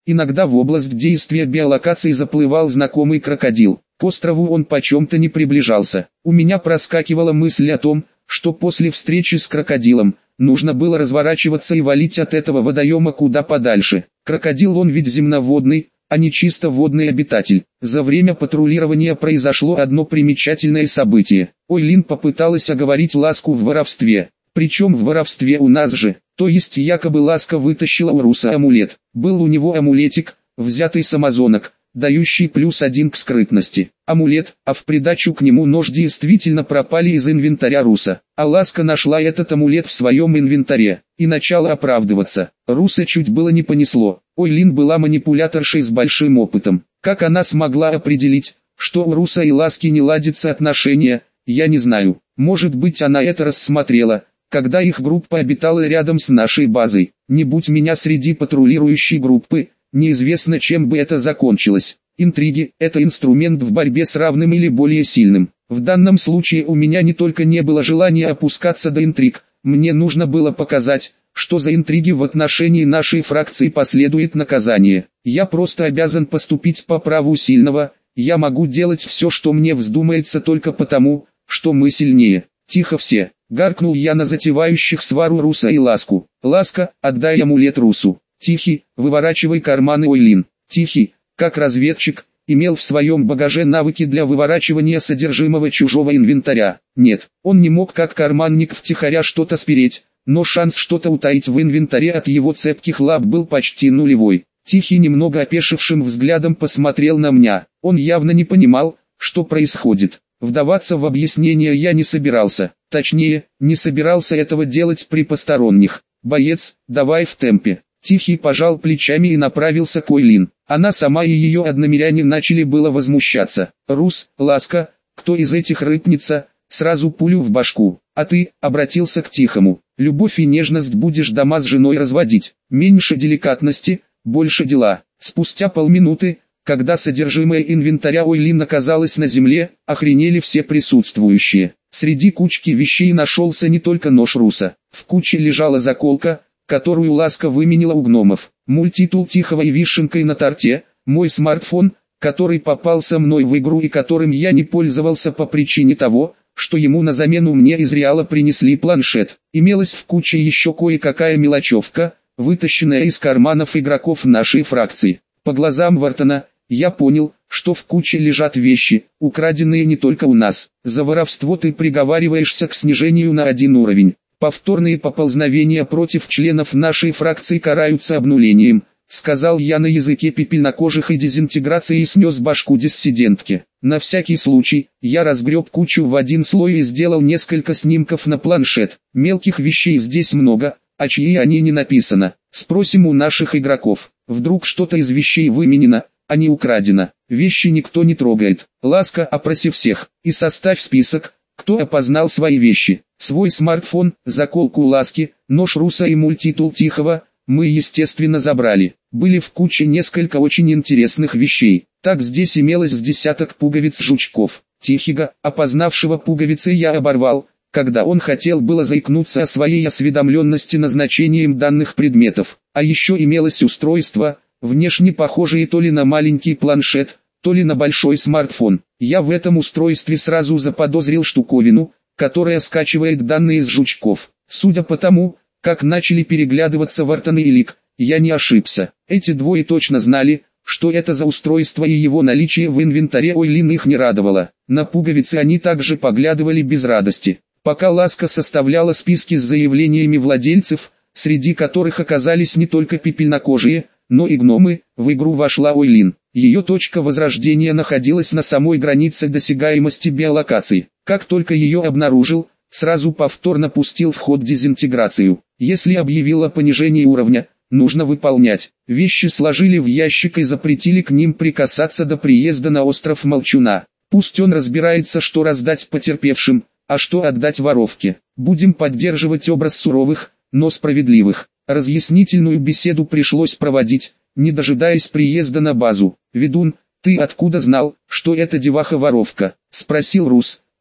Иногда в область действия биолокации заплывал знакомый крокодил. К острову он почем-то не приближался. У меня проскакивала мысль о том, что после встречи с крокодилом нужно было разворачиваться и валить от этого водоема куда подальше. Крокодил он ведь земноводный, а не чисто водный обитатель. За время патрулирования произошло одно примечательное событие. Ойлин попыталась оговорить Ласку в воровстве. Причем в воровстве у нас же, то есть якобы Ласка вытащила у Руса амулет. Был у него амулетик, взятый с амазонок, дающий +1 к скрытности. Амулет, а в придачу к нему нож действительно пропали из инвентаря Руса. А Ласка нашла этот амулет в своем инвентаре и начала оправдываться. Руса чуть было не понесло. Ойлин была манипуляторшей с большим опытом. Как она смогла определить, что у Руса и Ласки не ладятся отношения, я не знаю. Может быть, она это рассмотрела, когда их группа обитала рядом с нашей базой. Не будь меня среди патрулирующей группы, неизвестно, чем бы это закончилось. Интриги – это инструмент в борьбе с равным или более сильным. В данном случае у меня не только не было желания опускаться до интриг, мне нужно было показать, что за интриги в отношении нашей фракции последует наказание. Я просто обязан поступить по праву сильного, я могу делать все, что мне вздумается только потому, что мы сильнее. Тихо все, гаркнул я на затевающих свару Руса и Ласку. Ласка, отдай амулет Русу. Тихий, выворачивай карманы Ойлин. Тихий, как разведчик, имел в своем багаже навыки для выворачивания содержимого чужого инвентаря. Нет, он не мог как карманник втихаря что-то спереть, но шанс что-то утаить в инвентаре от его цепких лап был почти нулевой. Тихий немного опешившим взглядом посмотрел на меня. Он явно не понимал, что происходит. Вдаваться в объяснение я не собирался. Точнее, не собирался этого делать при посторонних. «Боец, давай в темпе». Тихий пожал плечами и направился к Ойлин. Она сама и ее одномиряне начали было возмущаться. «Рус, Ласка, кто из этих рыпнется, сразу пулю в башку. А ты», обратился к Тихому, «любовь и нежность будешь дома с женой разводить. Меньше деликатности, больше дела». Спустя полминуты, когда содержимое инвентаря Ойлин оказалось на земле, охренели все присутствующие. Среди кучки вещей нашелся не только нож Руса. В куче лежала заколка, которую Ласка выменила у гномов, мультитул Тихого и вишенкой на торте, мой смартфон, который попался мной в игру и которым я не пользовался по причине того, что ему на замену мне из Реала принесли планшет. Имелась в куче еще кое-какая мелочевка, вытащенная из карманов игроков нашей фракции. По глазам Вартона, я понял, что в куче лежат вещи, украденные не только у нас. За воровство ты приговариваешься к снижению на 1 уровень. Повторные поползновения против членов нашей фракции караются обнулением, сказал я на языке пепельнокожих и дезинтеграции и снес башку диссидентке. На всякий случай, я разгреб кучу в один слой и сделал несколько снимков на планшет. Мелких вещей здесь много, а чьи они не написано. Спросим у наших игроков, вдруг что-то из вещей выменено, а не украдено. Вещи никто не трогает. Ласка, опроси всех, и составь список, кто опознал свои вещи. Свой смартфон, заколку Ласки, нож Руса и мультитул Тихого мы естественно забрали. Были в куче несколько очень интересных вещей. Так здесь имелось с десяток пуговиц жучков. Тихого, опознавшего пуговицы, я оборвал, когда он хотел было заикнуться о своей осведомленности назначением данных предметов. А еще имелось устройство, внешне похожее то ли на маленький планшет, то ли на большой смартфон. Я в этом устройстве сразу заподозрил штуковину, которая скачивает данные с жучков. Судя по тому, как начали переглядываться Вартон и Лик, я не ошибся. Эти двое точно знали, что это за устройство, и его наличие в инвентаре Ойлин их не радовало. На пуговицы они также поглядывали без радости. Пока Ласка составляла списки с заявлениями владельцев, среди которых оказались не только пепельнокожие, но и гномы, в игру вошла Ойлин. Ее точка возрождения находилась на самой границе досягаемости биолокации. Как только ее обнаружил, сразу повторно пустил в ход дезинтеграцию. Если объявил о понижении уровня, нужно выполнять. Вещи сложили в ящик и запретили к ним прикасаться до приезда на остров Молчуна. Пусть он разбирается, что раздать потерпевшим, а что отдать воровке. Будем поддерживать образ суровых, но справедливых. Разъяснительную беседу пришлось проводить, не дожидаясь приезда на базу. «Ведун, ты откуда знал, что эта деваха воровка?» — спросил Рус,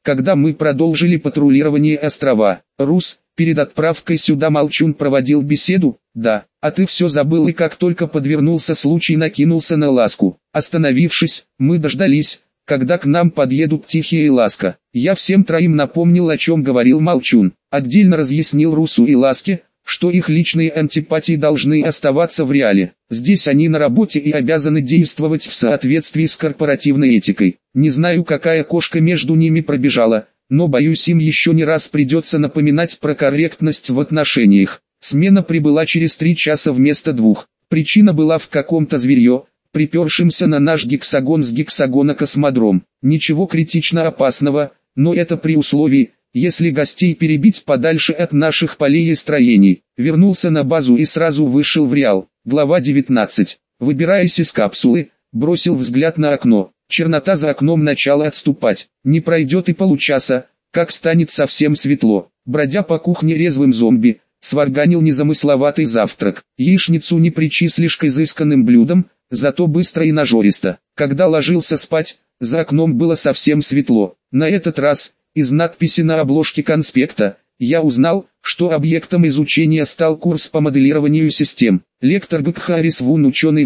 Когда мы продолжили патрулирование острова, Рус, перед отправкой сюда Молчун проводил беседу. Да, а ты все забыл и как только подвернулся случай накинулся на Ласку. Остановившись, мы дождались, когда к нам подъедут Тихий и Ласка. Я всем троим напомнил, о чем говорил Молчун. Отдельно разъяснил Русу и Ласке, что их личные антипатии должны оставаться в реале. Здесь они на работе и обязаны действовать в соответствии с корпоративной этикой. Не знаю, какая кошка между ними пробежала, но боюсь, им еще не раз придется напоминать про корректность в отношениях. Смена прибыла через 3 часа вместо 2. Причина была в каком-то зверье, припершемся на наш гексагон с гексагона космодром. Ничего критично опасного, но это при условии, если гостей перебить подальше от наших полей и строений. Вернулся на базу и сразу вышел в реал. Глава 19. Выбираясь из капсулы, бросил взгляд на окно. Чернота за окном начала отступать. Не пройдет и получаса, как станет совсем светло. Бродя по кухне резвым зомби, сварганил незамысловатый завтрак. Яичницу не причислишь к изысканным блюдам, зато быстро и нажористо. Когда ложился спать, за окном было совсем светло. На этот раз, из надписи на обложке конспекта, я узнал, что объектом изучения стал курс по моделированию систем. Лектор ГК Харрис Вун, ученый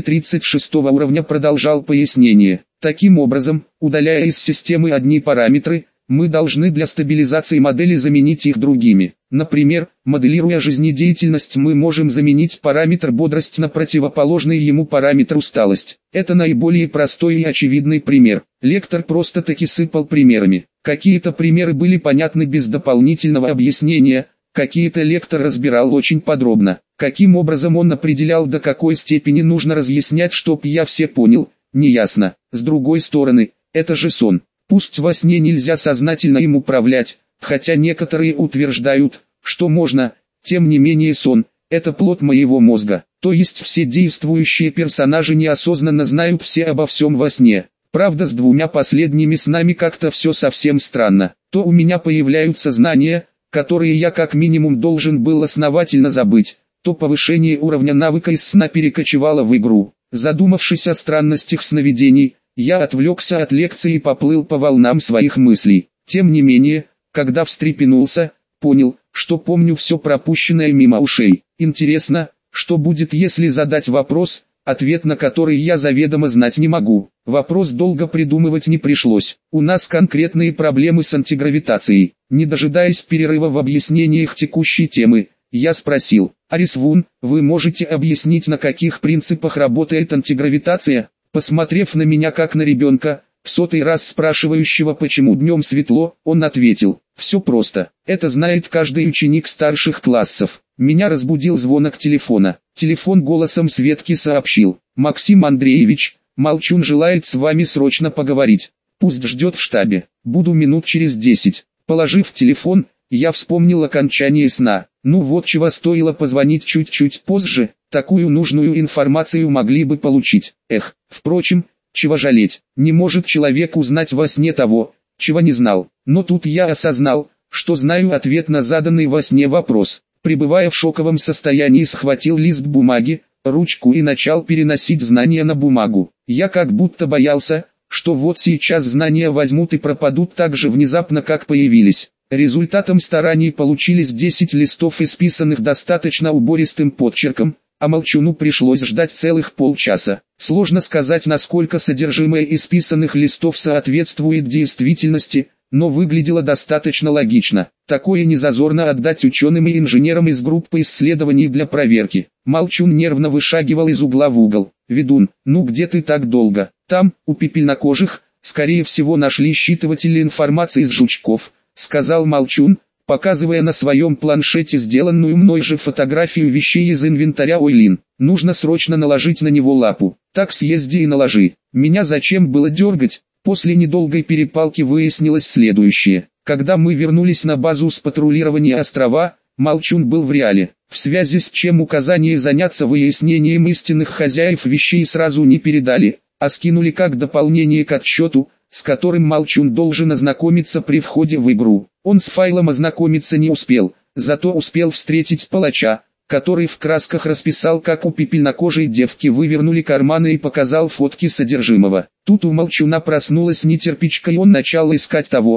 236 уровня, продолжал пояснение. Таким образом, удаляя из системы одни параметры, мы должны для стабилизации модели заменить их другими. Например, моделируя жизнедеятельность, мы можем заменить параметр бодрость на противоположный ему параметр усталость. Это наиболее простой и очевидный пример. Лектор просто-таки сыпал примерами. Какие-то примеры были понятны без дополнительного объяснения, какие-то лектор разбирал очень подробно. Каким образом он определял, до какой степени нужно разъяснять, чтоб я все понял, неясно. С другой стороны, это же сон. Пусть во сне нельзя сознательно им управлять, хотя некоторые утверждают, что можно, тем не менее сон – это плод моего мозга. То есть все действующие персонажи неосознанно знают все обо всем во сне. Правда, с 2 последними снами как-то все совсем странно. То у меня появляются знания, которые я как минимум должен был основательно забыть, то повышение уровня навыка из сна перекочевало в игру. Задумавшись о странностях сновидений, я отвлекся от лекции и поплыл по волнам своих мыслей. Тем не менее, когда встрепенулся, понял, что помню все пропущенное мимо ушей. Интересно, что будет, если задать вопрос, ответ на который я заведомо знать не могу. Вопрос долго придумывать не пришлось. У нас конкретные проблемы с антигравитацией. Не дожидаясь перерыва в объяснениях текущей темы, я спросил: Харрис Вун, вы можете объяснить, на каких принципах работает антигравитация? Посмотрев на меня как на ребенка, в 100-й раз спрашивающего, почему днем светло, он ответил: все просто, это знает каждый ученик старших классов. Меня разбудил звонок телефона. Телефон голосом Светки сообщил: Максим Андреевич, Молчун желает с вами срочно поговорить. Пусть ждет в штабе, буду минут через 10. Положив телефон, я вспомнил окончание сна. Ну вот чего стоило позвонить чуть-чуть позже, такую нужную информацию могли бы получить. Впрочем, чего жалеть, не может человек узнать во сне того, чего не знал. Но тут я осознал, что знаю ответ на заданный во сне вопрос. Пребывая в шоковом состоянии, схватил лист бумаги, ручку и начал переносить знания на бумагу. Я как будто боялся, что вот сейчас знания возьмут и пропадут так же внезапно, как появились. Результатом стараний получились 10 листов, исписанных достаточно убористым подчерком, а Молчуну пришлось ждать целых полчаса. Сложно сказать, насколько содержимое исписанных листов соответствует действительности, но выглядело достаточно логично. Такое незазорно отдать ученым и инженерам из группы исследований для проверки. Молчун нервно вышагивал из угла в угол. «Ведун, ну где ты так долго?» «Там, у пепельнокожих, скорее всего нашли считыватели информации из жучков», — сказал Молчун, показывая на своем планшете сделанную мной же фотографию вещей из инвентаря Ойлин. «Нужно срочно наложить на него лапу. Так съезди и наложи. Меня зачем было дергать?» После недолгой перепалки выяснилось следующее. Когда мы вернулись на базу с патрулирования острова, Молчун был в реале, в связи с чем указание заняться выяснением истинных хозяев вещей сразу не передали, а скинули как дополнение к отчету, с которым Молчун должен ознакомиться при входе в игру. Он с файлом ознакомиться не успел, зато успел встретить палача, который в красках расписал, как у пепельнокожей девки вывернули карманы и показал фотки содержимого. Тут у Молчуна проснулась нетерпичка, и он начал искать того,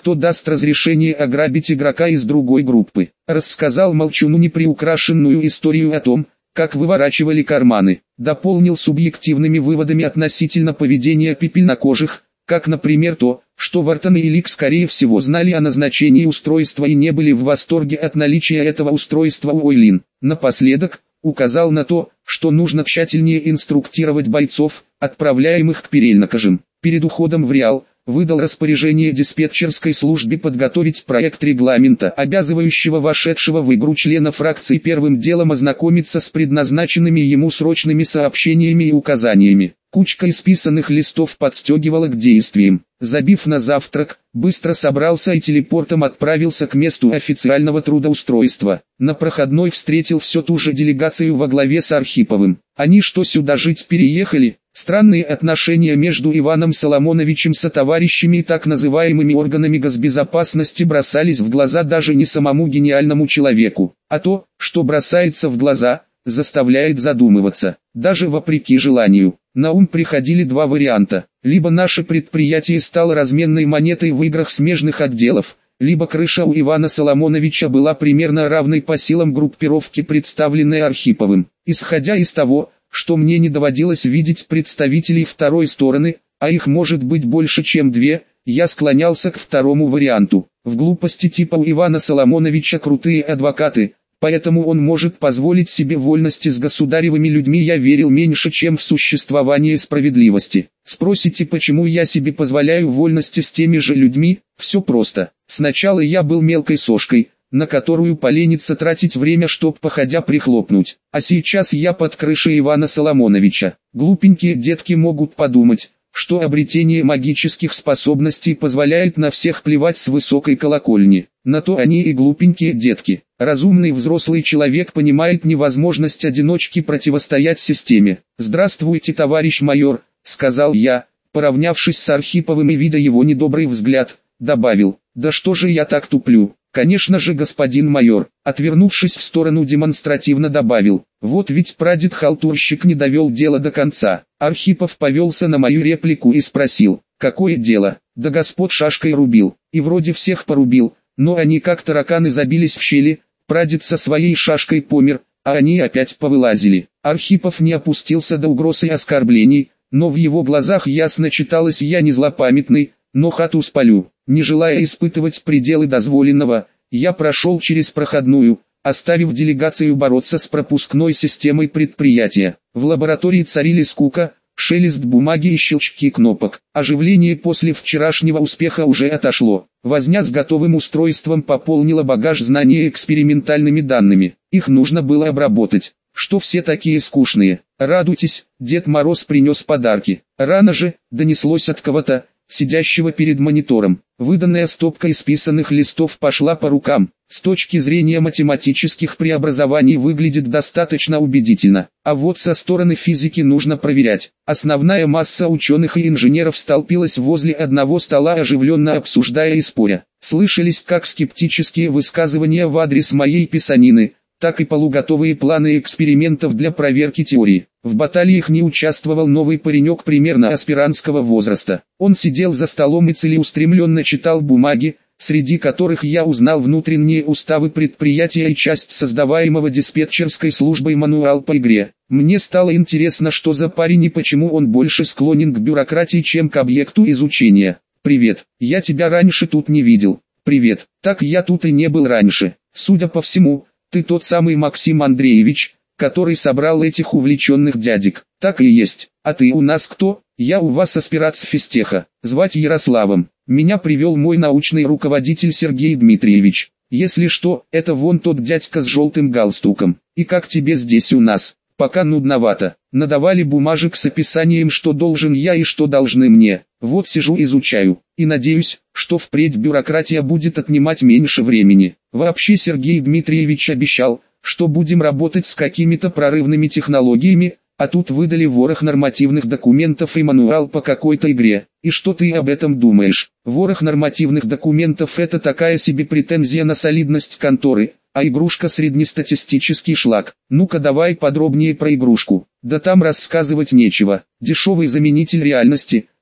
кто даст разрешение ограбить игрока из другой группы. Рассказал молчуну неприукрашенную историю о том, как выворачивали карманы. Дополнил субъективными выводами относительно поведения пепельнокожих, как, например, то, что Вартон и Лик скорее всего знали о назначении устройства и не были в восторге от наличия этого устройства у Ойлин. Напоследок, указал на то, что нужно тщательнее инструктировать бойцов, отправляемых к пепельнокожим. Перед уходом в Реал, выдал распоряжение диспетчерской службе подготовить проект регламента, обязывающего вошедшего в игру члена фракции первым делом ознакомиться с предназначенными ему срочными сообщениями и указаниями. Кучка исписанных листов подстегивала к действиям. Забив на завтрак, быстро собрался и телепортом отправился к месту официального трудоустройства. На проходной встретил все ту же делегацию во главе с Архиповым. Они что, сюда жить переехали? Странные отношения между Иваном Соломоновичем со товарищами и так называемыми органами госбезопасности бросались в глаза даже не самому гениальному человеку, а то, что бросается в глаза, заставляет задумываться, даже вопреки желанию. На ум приходили два варианта: либо наше предприятие стало разменной монетой в играх смежных отделов, либо крыша у Ивана Соломоновича была примерно равной по силам группировки, представленной Архиповым. Исходя из того, что мне не доводилось видеть представителей второй стороны, а их может быть больше чем две, я склонялся к второму варианту. В глупости типа у Ивана Соломоновича крутые адвокаты, поэтому он может позволить себе вольности с государевыми людьми, я верил меньше, чем в существование справедливости. Спросите, почему я себе позволяю вольности с теми же людьми? Все просто. Сначала я был мелкой сошкой, на которую поленится тратить время, чтоб походя прихлопнуть. А сейчас я под крышей Ивана Соломоновича. Глупенькие детки могут подумать, что обретение магических способностей позволяет на всех плевать с высокой колокольни. На то они и глупенькие детки. Разумный взрослый человек понимает невозможность одиночки противостоять системе. «Здравствуйте, товарищ майор», — сказал я, поравнявшись с Архиповым и видя его недобрый взгляд, добавил: «Да что же я так туплю?» «Конечно же, господин майор», отвернувшись в сторону, демонстративно добавил: «Вот ведь прадед-халтурщик не довел дело до конца». Архипов повелся на мою реплику и спросил: «Какое дело?» «Да господ шашкой рубил, и вроде всех порубил, но они как тараканы забились в щели, прадед со своей шашкой помер, а они опять повылазили». Архипов не опустился до угроз и оскорблений, но в его глазах ясно читалось: «Я не злопамятный, но хату спалю». Не желая испытывать пределы дозволенного, я прошел через проходную, оставив делегацию бороться с пропускной системой предприятия. В лаборатории царили скука, шелест бумаги и щелчки кнопок. Оживление после вчерашнего успеха уже отошло. Возня с готовым устройством пополнила багаж знаний экспериментальными данными. Их нужно было обработать. Что все такие скучные? Радуйтесь, Дед Мороз принес подарки. Рано же, донеслось от кого-то, сидящего перед монитором. Выданная стопка исписанных листов пошла по рукам. С точки зрения математических преобразований выглядит достаточно убедительно. А вот со стороны физики нужно проверять. Основная масса ученых и инженеров столпилась возле одного стола, оживленно обсуждая и споря. Слышались как скептические высказывания в адрес моей писанины, так и полуготовые планы экспериментов для проверки теории. В баталиях не участвовал новый паренек примерно аспирантского возраста. Он сидел за столом и целеустремленно читал бумаги, среди которых я узнал внутренние уставы предприятия и часть создаваемого диспетчерской службой мануал по игре. Мне стало интересно, что за парень и почему он больше склонен к бюрократии, чем к объекту изучения. «Привет, я тебя раньше тут не видел». «Привет, так я тут и не был раньше. Судя по всему, ты тот самый Максим Андреевич, который собрал этих увлеченных дядек». «Так и есть. А ты у нас кто?» «Я у вас аспирант с физтеха. Звать Ярославом. Меня привел мой научный руководитель Сергей Дмитриевич. Если что, это вон тот дядька с желтым галстуком. И как тебе здесь у нас?» «Пока нудновато. Надавали бумажек с описанием, что должен я и что должны мне. Вот сижу изучаю. И надеюсь, что впредь бюрократия будет отнимать меньше времени. Вообще Сергей Дмитриевич обещал, что будем работать с какими-то прорывными технологиями, а тут выдали ворох нормативных документов и мануал по какой-то игре. И что ты об этом думаешь?» «Ворох нормативных документов — это такая себе претензия на солидность конторы, а игрушка — среднестатистический шлак. Ну-ка давай подробнее про игрушку». «Да там рассказывать нечего. Дешевый заменитель реальности,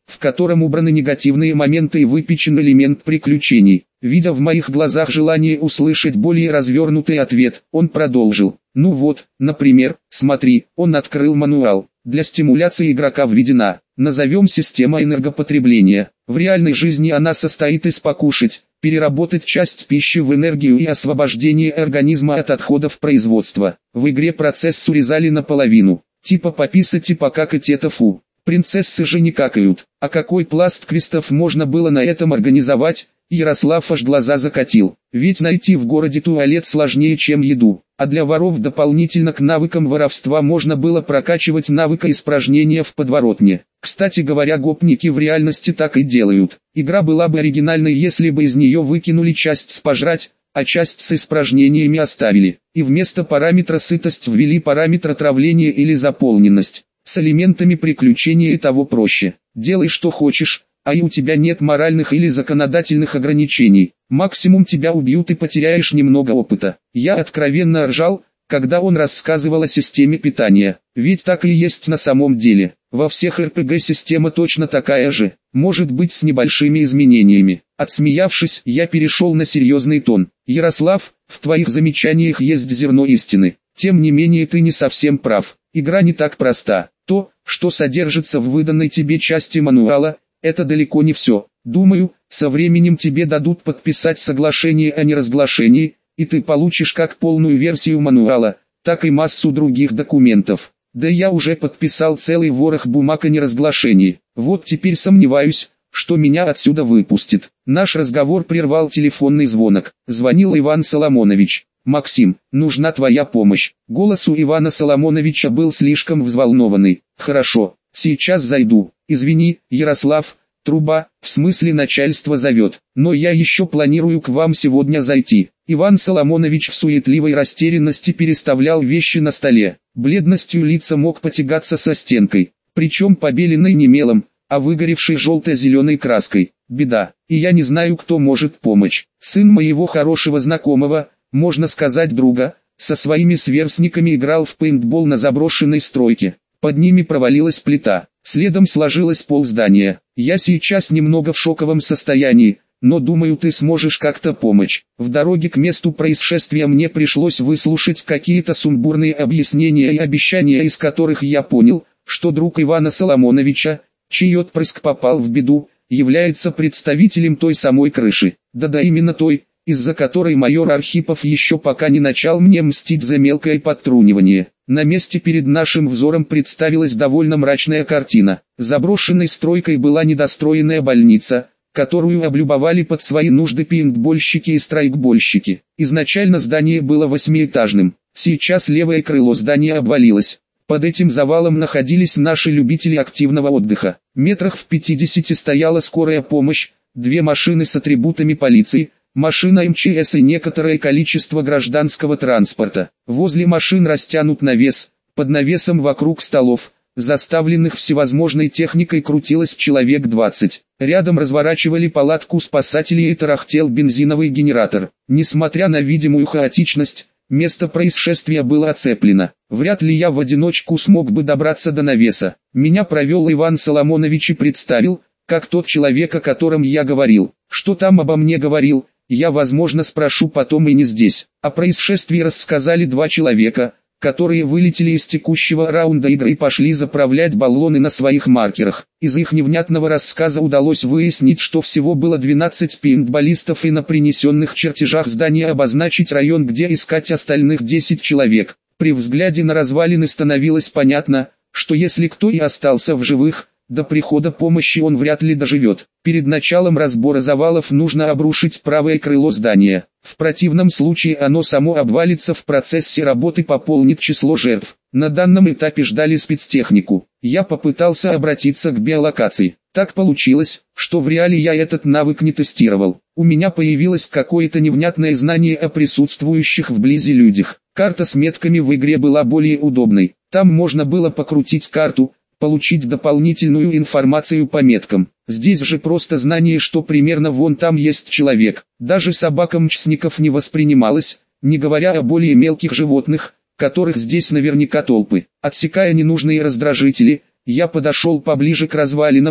в котором убраны негативные моменты и выпечен элемент приключений. Видя в моих глазах желание услышать более развернутый ответ, он продолжил. Ну вот, например, смотри, он открыл мануал. Для стимуляции игрока введена, назовем система энергопотребления. В реальной жизни она состоит из покушать, переработать часть пищи в энергию и освобождение организма от отходов производства. В игре процесс урезали наполовину. Типа пописать и покакать это фу. Принцессы же не какают. А какой пласт квестов можно было на этом организовать? Ярослав аж глаза закатил. Ведь найти в городе туалет сложнее, чем еду. А для воров дополнительно к навыкам воровства можно было прокачивать навык испражнения в подворотне. Кстати говоря, гопники в реальности так и делают. Игра была бы оригинальной, если бы из нее выкинули часть с пожрать, а часть с испражнениями оставили. И вместо параметра сытость ввели параметр отравления или заполненность. С элементами приключения и того проще. Делай что хочешь, а и у тебя нет моральных или законодательных ограничений. Максимум тебя убьют и потеряешь немного опыта. Я откровенно ржал, когда он рассказывал о системе питания. Ведь так и есть на самом деле. Во всех РПГ система точно такая же, может быть с небольшими изменениями. Отсмеявшись, я перешел на серьезный тон. Ярослав, в твоих замечаниях есть зерно истины. Тем не менее ты не совсем прав. Игра не так проста. То, что содержится в выданной тебе части мануала, это далеко не все. Думаю, со временем тебе дадут подписать соглашение о неразглашении, и ты получишь как полную версию мануала, так и массу других документов. Да я уже подписал целый ворох бумаг о неразглашении. Вот теперь сомневаюсь, что меня отсюда выпустит. Наш разговор прервал телефонный звонок. Звонил Иван Соломонович. «Максим, нужна твоя помощь». Голос у Ивана Соломоновича был слишком взволнованный. «Хорошо, сейчас зайду. Извини, Ярослав, труба, в смысле начальство зовет, но я еще планирую к вам сегодня зайти». Иван Соломонович в суетливой растерянности переставлял вещи на столе. Бледностью лица мог потягаться со стенкой, причем побеленной не мелом, а выгоревшей желто-зеленой краской. Беда, и я не знаю, кто может помочь. Сын моего хорошего знакомого, можно сказать друга, со своими сверстниками играл в пейнтбол на заброшенной стройке. Под ними провалилась плита, следом сложилось полздания. Я сейчас немного в шоковом состоянии, но думаю, ты сможешь как-то помочь. В дороге к месту происшествия мне пришлось выслушать какие-то сумбурные объяснения и обещания, из которых я понял, что друг Ивана Соломоновича, чей отпрыск попал в беду, является представителем той самой крыши. Да-да, именно той, из-за которой майор Архипов еще пока не начал мне мстить за мелкое подтрунивание. На месте перед нашим взором представилась довольно мрачная картина. Заброшенной стройкой была недостроенная больница, которую облюбовали под свои нужды пейнтбольщики и страйкбольщики. Изначально здание было 8-этажным, сейчас левое крыло здания обвалилось. Под этим завалом находились наши любители активного отдыха. Метрах в 50 стояла скорая помощь, 2 машины с атрибутами полиции, машина МЧС и некоторое количество гражданского транспорта. Возле машин растянут навес, под навесом вокруг столов, заставленных всевозможной техникой, крутилось человек 20. Рядом разворачивали палатку спасателей и тарахтел бензиновый генератор. Несмотря на видимую хаотичность, место происшествия было оцеплено. Вряд ли я в одиночку смог бы добраться до навеса. Меня провел Иван Соломонович и представил, как тот человек, о котором я говорил. Что там обо мне говорил, я возможно спрошу потом и не здесь. О происшествии рассказали 2 человека, которые вылетели из текущего раунда игры и пошли заправлять баллоны на своих маркерах. Из их невнятного рассказа удалось выяснить, что всего было 12 пейнтболистов и на принесенных чертежах здания обозначить район, где искать остальных 10 человек. При взгляде на развалины становилось понятно, что если кто и остался в живых, до прихода помощи он вряд ли доживет. Перед началом разбора завалов нужно обрушить правое крыло здания. В противном случае оно само обвалится, в процессе работы пополнит число жертв. На данном этапе ждали спецтехнику. Я попытался обратиться к биолокации. Так получилось, что в реале я этот навык не тестировал. У меня появилось какое-то невнятное знание о присутствующих вблизи людях. Карта с метками в игре была более удобной. Там можно было покрутить карту, получить дополнительную информацию по меткам. Здесь же просто знание, что примерно вон там есть человек. Даже собака мчсников не воспринималась, не говоря о более мелких животных, которых здесь наверняка толпы. Отсекая ненужные раздражители, я подошел поближе к развалинам,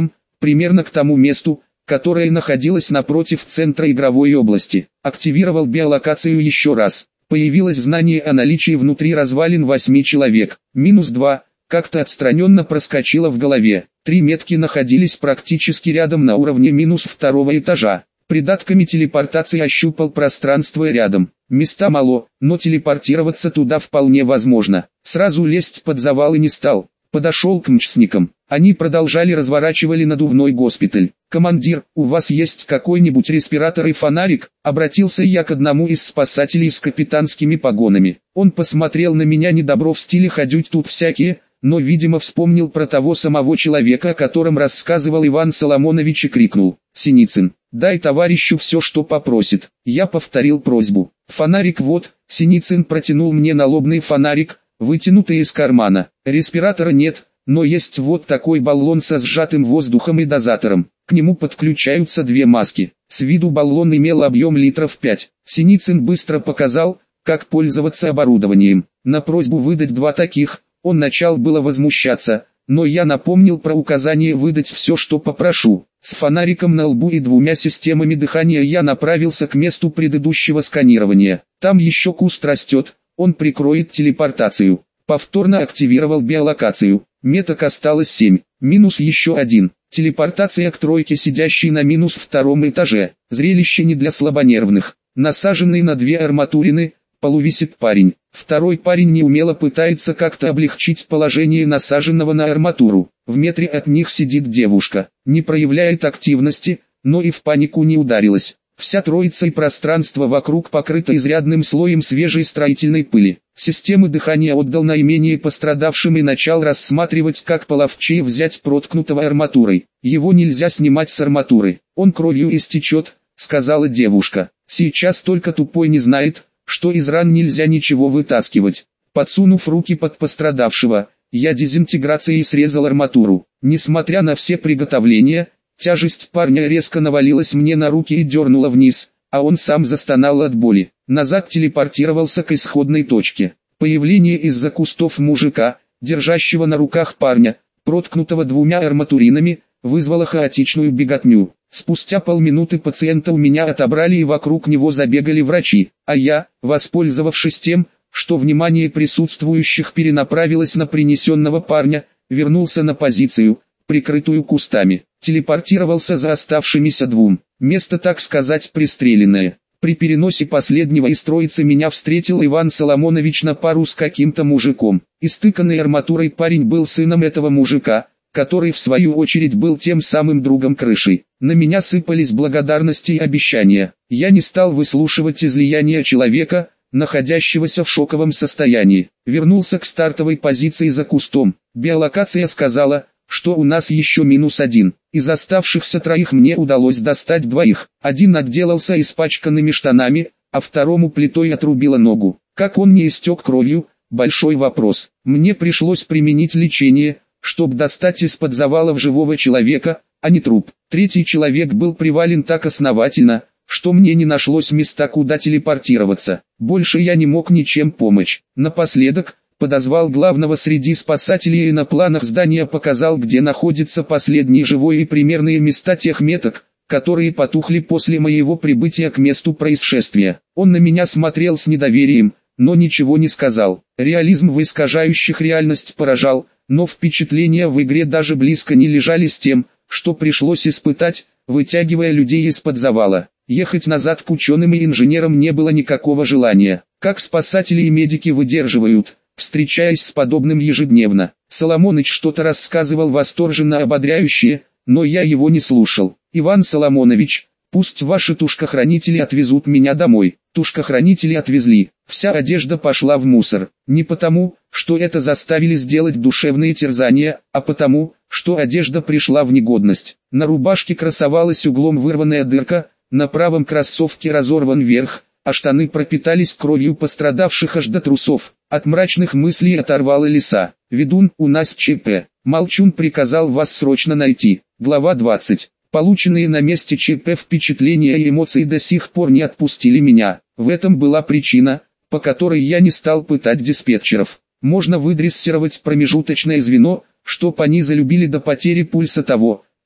примерно к тому месту, которое находилось напротив центра игровой области. Активировал биолокацию еще раз. Появилось знание о наличии внутри развалин 8 человек. -2, как-то отстраненно проскочило в голове. 3 метки находились практически рядом на уровне -2 этажа. Придатками телепортации ощупал пространство рядом. Места мало, но телепортироваться туда вполне возможно. Сразу лезть под завалы не стал. Подошел к мчсникам. Они продолжали разворачивали надувной госпиталь. «Командир, у вас есть какой-нибудь респиратор и фонарик?» Обратился я к одному из спасателей с капитанскими погонами. Он посмотрел на меня недобро в стиле «ходють тут всякие», но, видимо, вспомнил про того самого человека, о котором рассказывал Иван Соломонович, и крикнул: «Синицын, дай товарищу все, что попросит». Я повторил просьбу. «Фонарик вот». Синицын протянул мне налобный фонарик, вытянутый из кармана. Респиратора нет, но есть вот такой баллон со сжатым воздухом и дозатором. К нему подключаются 2 маски. С виду баллон имел объем литров 5. Синицын быстро показал, как пользоваться оборудованием. На просьбу выдать 2 таких, он начал было возмущаться, но я напомнил про указание выдать все, что попрошу. С фонариком на лбу и 2 системами дыхания я направился к месту предыдущего сканирования. Там еще куст растет, он прикроет телепортацию. Повторно активировал биолокацию. Меток осталось 7, минус еще 1. Телепортация к тройке, сидящей на -2 этаже. Зрелище не для слабонервных. Насаженный на 2 арматурины, полувисит парень. Второй парень неумело пытается как-то облегчить положение насаженного на арматуру. В метре от них сидит девушка. Не проявляет активности, но и в панику не ударилась. Вся троица и пространство вокруг покрыто изрядным слоем свежей строительной пыли. Системы дыхания отдал наименее пострадавшим и начал рассматривать, как половчее взять проткнутого арматурой. Его нельзя снимать с арматуры, он кровью истечет, сказала девушка. Сейчас только тупой не знает, что из ран нельзя ничего вытаскивать. Подсунув руки под пострадавшего, я дезинтеграцией срезал арматуру. Несмотря на все приготовления, тяжесть парня резко навалилась мне на руки и дернула вниз, а он сам застонал от боли. Назад телепортировался к исходной точке. Появление из-за кустов мужика, держащего на руках парня, проткнутого 2 арматуринами, вызвало хаотичную беготню. Спустя полминуты пациента у меня отобрали и вокруг него забегали врачи, а я, воспользовавшись тем, что внимание присутствующих перенаправилось на принесенного парня, вернулся на позицию, прикрытую кустами. Телепортировался за оставшимися 2. Место, так сказать, пристреленное. При переносе последнего из троицы меня встретил Иван Соломонович на пару с каким-то мужиком. Истыканный арматурой парень был сыном этого мужика, который в свою очередь был тем самым другом крыши. На меня сыпались благодарности и обещания. Я не стал выслушивать излияния человека, находящегося в шоковом состоянии. Вернулся к стартовой позиции за кустом. Биолокация сказала, что у нас еще -1. Из оставшихся 3 мне удалось достать 2. Один отделался испачканными штанами, а второму плитой отрубило ногу. Как он не истек кровью, большой вопрос. Мне пришлось применить лечение, чтобы достать из-под завалов живого человека, а не труп. 3 человек был привален так основательно, что мне не нашлось места, куда телепортироваться. Больше я не мог ничем помочь. Напоследок, подозвал главного среди спасателей и на планах здания показал, где находится последний живой и примерные места тех меток, которые потухли после моего прибытия к месту происшествия. Он на меня смотрел с недоверием, но ничего не сказал. Реализм в искажающих реальность поражал, но впечатления в игре даже близко не лежали с тем, что пришлось испытать, вытягивая людей из-под завала. Ехать назад к ученым и инженерам не было никакого желания. Как спасатели и медики выдерживают, встречаясь с подобным ежедневно? Соломоныч что-то рассказывал восторженно ободряющее, но я его не слушал. Иван Соломонович, пусть ваши тушкохранители отвезут меня домой. Тушкохранители отвезли. Вся одежда пошла в мусор. Не потому, что это заставили сделать душевные терзания, а потому, что одежда пришла в негодность. На рубашке красовалась углом вырванная дырка, на правом кроссовке разорван верх, а штаны пропитались кровью пострадавших аж до трусов. От мрачных мыслей оторвало леса. «Ведун, у нас ЧП. Молчун приказал вас срочно найти». Глава 20. Полученные на месте ЧП впечатления и эмоции до сих пор не отпустили меня. В этом была причина, по которой я не стал пытать диспетчеров. Можно выдрессировать промежуточное звено, чтоб они залюбили до потери пульса того,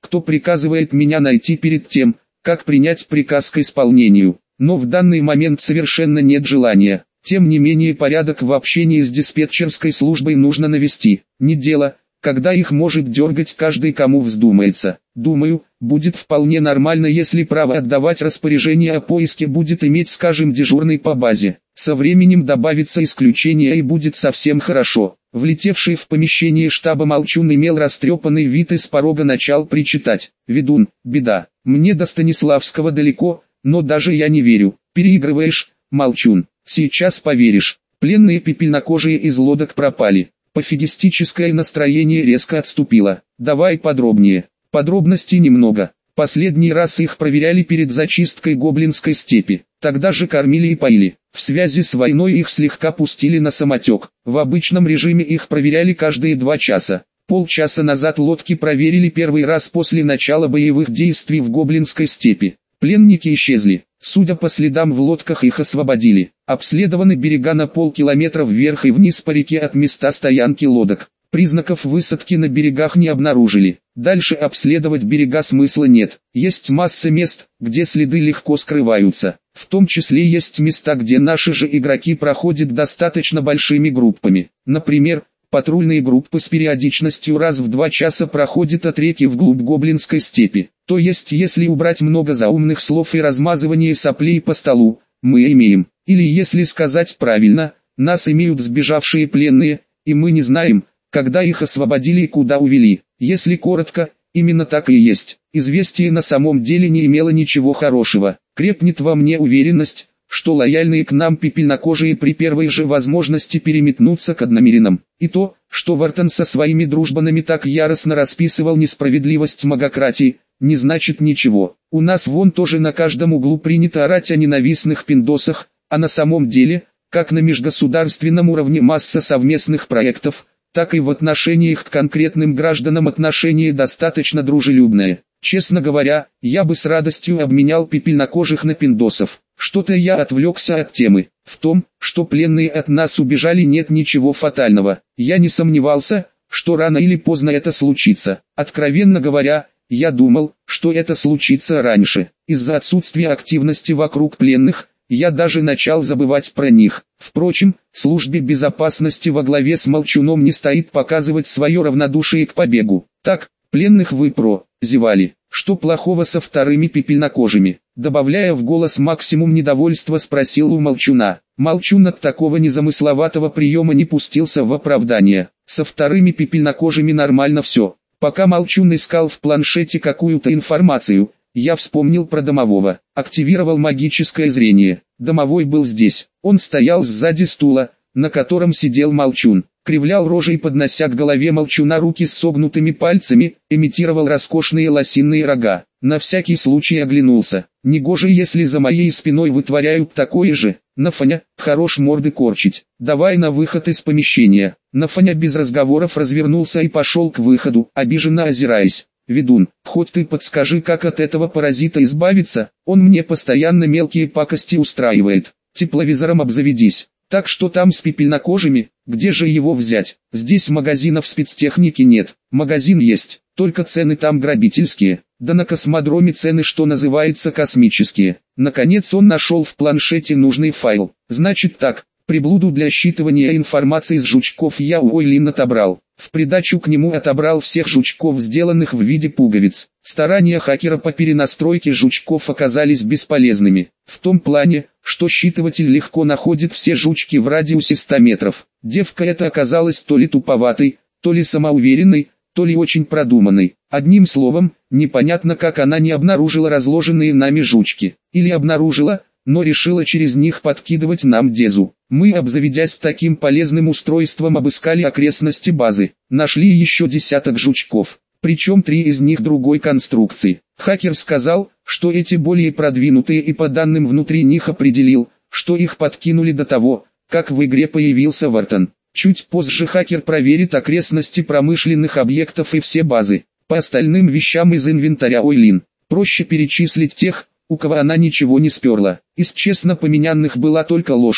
кто приказывает меня найти перед тем, как принять приказ к исполнению. Но в данный момент совершенно нет желания. Тем не менее порядок в общении с диспетчерской службой нужно навести. Не дело, когда их может дергать каждый, кому вздумается. Думаю, будет вполне нормально, если право отдавать распоряжение о поиске будет иметь, скажем, дежурный по базе. Со временем добавится исключение и будет совсем хорошо. Влетевший в помещение штаба Молчун имел растрепанный вид и с порога начал причитать: «Ведун, беда, мне до Станиславского далеко, но даже я не верю. Переигрываешь, Молчун, сейчас поверишь. Пленные пепельнокожие из лодок пропали». Пофигистическое настроение резко отступило. «Давай подробнее». Подробностей немного. Последний раз их проверяли перед зачисткой Гоблинской степи. Тогда же кормили и поили. В связи с войной их слегка пустили на самотек. В обычном режиме их проверяли каждые 2 часа. Полчаса назад лодки проверили первый раз после начала боевых действий в Гоблинской степи. Пленники исчезли. Судя по следам, в лодках их освободили. Обследованы берега на полкилометра вверх и вниз по реке от места стоянки лодок. Признаков высадки на берегах не обнаружили. Дальше обследовать берега смысла нет. Есть масса мест, где следы легко скрываются. В том числе есть места, где наши же игроки проходят достаточно большими группами. Например, патрульные группы с периодичностью раз в 2 часа проходят от реки вглубь Гоблинской степи. То есть, если убрать много заумных слов и размазывание соплей по столу, мы имеем, или если сказать правильно, нас имеют сбежавшие пленные, и мы не знаем, когда их освободили и куда увели. Если коротко, именно так и есть. Известие на самом деле не имело ничего хорошего. Крепнет во мне уверенность, что лояльные к нам пепельнокожие при первой же возможности переметнутся к одномеренным. И то, что Вартон со своими дружбанами так яростно расписывал несправедливость магократии, не значит ничего. У нас вон тоже на каждом углу принято орать о ненавистных пиндосах, а на самом деле, как на межгосударственном уровне масса совместных проектов, так и в отношениях к конкретным гражданам отношение достаточно дружелюбное. Честно говоря, я бы с радостью обменял пепельнокожих на пиндосов. Что-то я отвлекся от темы. В том, что пленные от нас убежали, нет ничего фатального. Я не сомневался, что рано или поздно это случится. Откровенно говоря, я думал, что это случится раньше. Из-за отсутствия активности вокруг пленных, я даже начал забывать про них. Впрочем, службе безопасности во главе с Молчуном не стоит показывать свое равнодушие к побегу. Так, пленных вы зевали. Что плохого со вторыми пепельнокожими? Добавляя в голос максимум недовольства, спросил у Молчуна. Молчун от такого незамысловатого приема не пустился в оправдание. Со вторыми пепельнокожими нормально все. Пока Молчун искал в планшете какую-то информацию, я вспомнил про домового. Активировал магическое зрение. Домовой был здесь. Он стоял сзади стула, на котором сидел Молчун. Кривлял рожей, поднося к голове Молчуна руки с согнутыми пальцами, имитировал роскошные лосиные рога. На всякий случай оглянулся. Негоже, если за моей спиной вытворяют такое же. Нафаня, хорош морды корчить. Давай на выход из помещения. Нафаня без разговоров развернулся и пошел к выходу, обиженно озираясь. «Ведун, хоть ты подскажи, как от этого паразита избавиться, он мне постоянно мелкие пакости устраивает. Тепловизором обзаведись. Так что там с пепельнокожими, где же его взять? Здесь магазинов спецтехники нет. Магазин есть, только цены там грабительские. Да на космодроме цены, что называется, космические». Наконец он нашел в планшете нужный файл. «Значит так, приблуду для считывания информации с жучков я у Ойлин отобрал. В придачу к нему отобрал всех жучков, сделанных в виде пуговиц. Старания хакера по перенастройке жучков оказались бесполезными. В том плане, что считыватель легко находит все жучки в радиусе 100 метров. Девка эта оказалась то ли туповатой, то ли самоуверенной, то ли очень продуманной. Одним словом, непонятно, как она не обнаружила разложенные нами жучки. Или обнаружила, но решила через них подкидывать нам дезу. Мы, обзаведясь таким полезным устройством, обыскали окрестности базы. Нашли еще десяток жучков, причем 3 из них другой конструкции. Хакер сказал, что эти более продвинутые, и по данным внутри них определил, что их подкинули до того, как в игре появился Вартон. Чуть позже хакер проверит окрестности промышленных объектов и все базы. По остальным вещам из инвентаря Ойлин проще перечислить тех, у кого она ничего не сперла. Из честно поменянных была только ложка,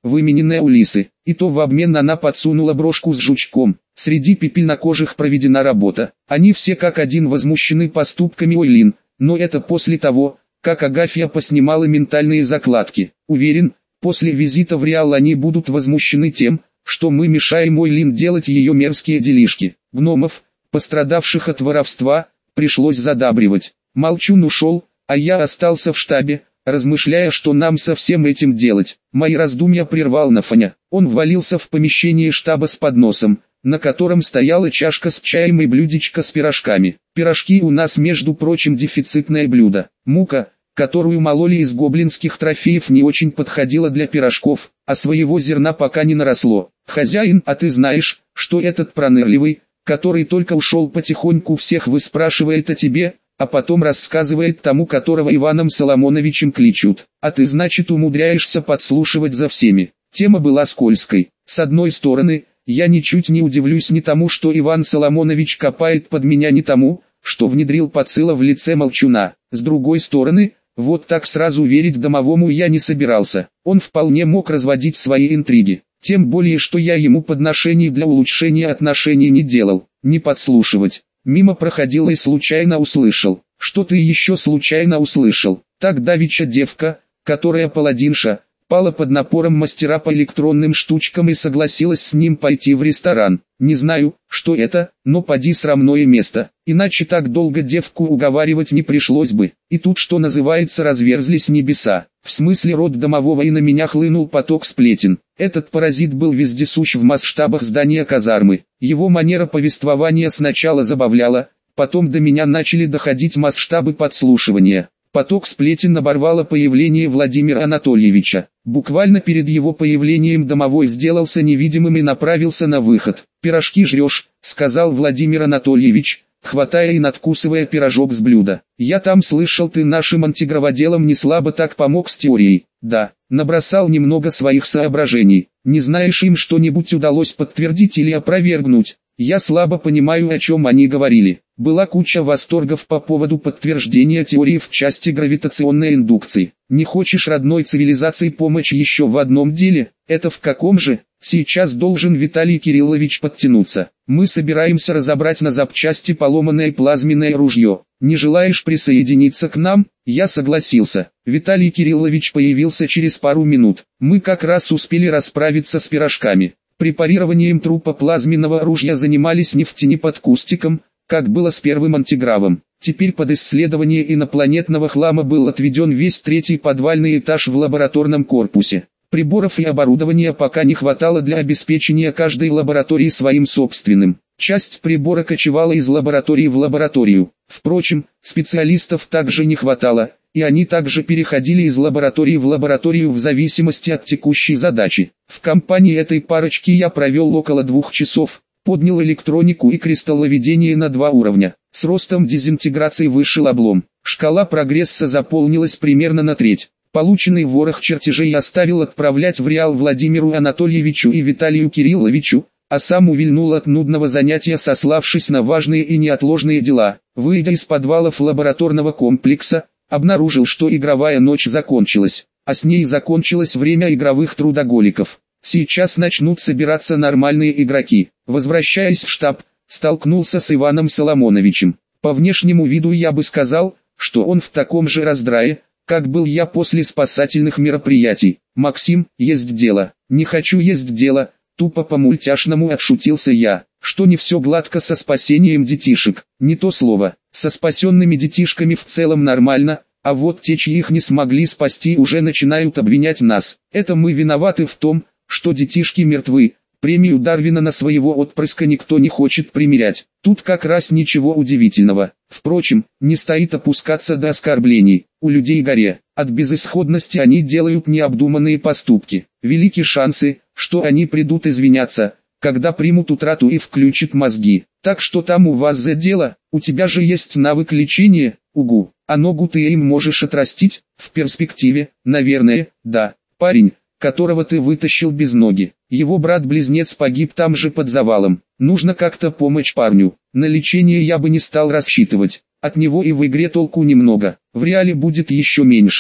вымененная у Лисы, и то в обмен она подсунула брошку с жучком. Среди пепельнокожих проведена работа. Они все как один возмущены поступками Ойлин, но это после того, как Агафья поснимала ментальные закладки. Уверен, после визита в Реал они будут возмущены тем, что мы мешаем Ойлин делать ее мерзкие делишки. Гномов, пострадавших от воровства, пришлось задабривать. Молчун ушел, а я остался в штабе, размышляя, что нам со всем этим делать. Мои раздумья прервал Нафаня. Он ввалился в помещение штаба с подносом, на котором стояла чашка с чаем и блюдечко с пирожками. Пирожки у нас, между прочим, дефицитное блюдо. Мука, которую мололи из гоблинских трофеев, не очень подходила для пирожков, а своего зерна пока не наросло. Хозяин, а ты знаешь, что этот пронырливый, который только ушел, потихоньку всех выспрашивает о тебе, а потом рассказывает тому, которого Иваном Соломоновичем кличут. А ты, значит, умудряешься подслушивать за всеми. Тема была скользкой. С одной стороны, я ничуть не удивлюсь ни тому, что Иван Соломонович копает под меня, ни тому, что внедрил Пацила в лице Молчуна. С другой стороны, вот так сразу верить домовому я не собирался. Он вполне мог разводить свои интриги. Тем более, что я ему подношений для улучшения отношений не делал. Не подслушивать. Мимо проходил и случайно услышал. Что ты еще случайно услышал? Так давеча девка, которая паладинша, пала под напором мастера по электронным штучкам и согласилась с ним пойти в ресторан. Не знаю, что это, но поди срамное место. Иначе так долго девку уговаривать не пришлось бы. И тут, что называется, разверзлись небеса. В смысле, род домового, и на меня хлынул поток сплетен. Этот паразит был вездесущ в масштабах здания казармы. Его манера повествования сначала забавляла, потом до меня начали доходить масштабы подслушивания. Поток сплетен оборвало появление Владимира Анатольевича. Буквально перед его появлением домовой сделался невидимым и направился на выход. «Пирожки жрешь», — сказал Владимир Анатольевич, хватая и надкусывая пирожок с блюда. «Я там слышал, ты нашим антиграводелам не слабо так помог с теорией». «Да, набросал немного своих соображений. Не знаешь, им что-нибудь удалось подтвердить или опровергнуть?» «Я слабо понимаю, о чем они говорили. Была куча восторгов по поводу подтверждения теории в части гравитационной индукции. Не хочешь родной цивилизации помочь еще в одном деле? Это в каком же? Сейчас должен Виталий Кириллович подтянуться. Мы собираемся разобрать на запчасти поломанное плазменное ружье. Не желаешь присоединиться к нам?» Я согласился. Виталий Кириллович появился через пару минут. Мы как раз успели расправиться с пирожками. Препарированием трупа плазменного ружья занимались ни в тени под кустиком, как было с первым антигравом. Теперь под исследование инопланетного хлама был отведен весь третий подвальный этаж в лабораторном корпусе. Приборов и оборудования пока не хватало для обеспечения каждой лаборатории своим собственным. Часть прибора кочевала из лаборатории в лабораторию. Впрочем, специалистов также не хватало, и они также переходили из лаборатории в лабораторию в зависимости от текущей задачи. В компании этой парочки я провел около 2 часов, поднял электронику и кристалловедение на 2 уровня. С ростом дезинтеграции вышел облом. Шкала прогресса заполнилась примерно на треть. Полученный ворох чертежей оставил отправлять в Реал Владимиру Анатольевичу и Виталию Кирилловичу, а сам увильнул от нудного занятия, сославшись на важные и неотложные дела. Выйдя из подвалов лабораторного комплекса, обнаружил, что игровая ночь закончилась, а с ней закончилось время игровых трудоголиков. Сейчас начнут собираться нормальные игроки. Возвращаясь в штаб, столкнулся с Иваном Соломоновичем. По внешнему виду я бы сказал, что он в таком же раздрае, как был я после спасательных мероприятий. «Максим, есть дело». «Не хочу есть дело», тупо по-мультяшному отшутился я. «Что не все гладко со спасением детишек?» «Не то слово. Со спасенными детишками в целом нормально, а вот те, чьи их не смогли спасти, уже начинают обвинять нас. Это мы виноваты в том, что детишки мертвы. Премию Дарвина на своего отпрыска никто не хочет примерять. Тут как раз ничего удивительного. Впрочем, не стоит опускаться до оскорблений. У людей горе. От безысходности они делают необдуманные поступки. Велики шансы, что они придут извиняться, когда примут утрату и включат мозги. Так что там у вас за дело? У тебя же есть навык лечения? Угу. А ногу ты им можешь отрастить? В перспективе, наверное, да. Парень, которого ты вытащил без ноги. Его брат-близнец погиб там же под завалом. Нужно как-то помочь парню. На лечение я бы не стал рассчитывать. От него и в игре толку немного. В реале будет еще меньше.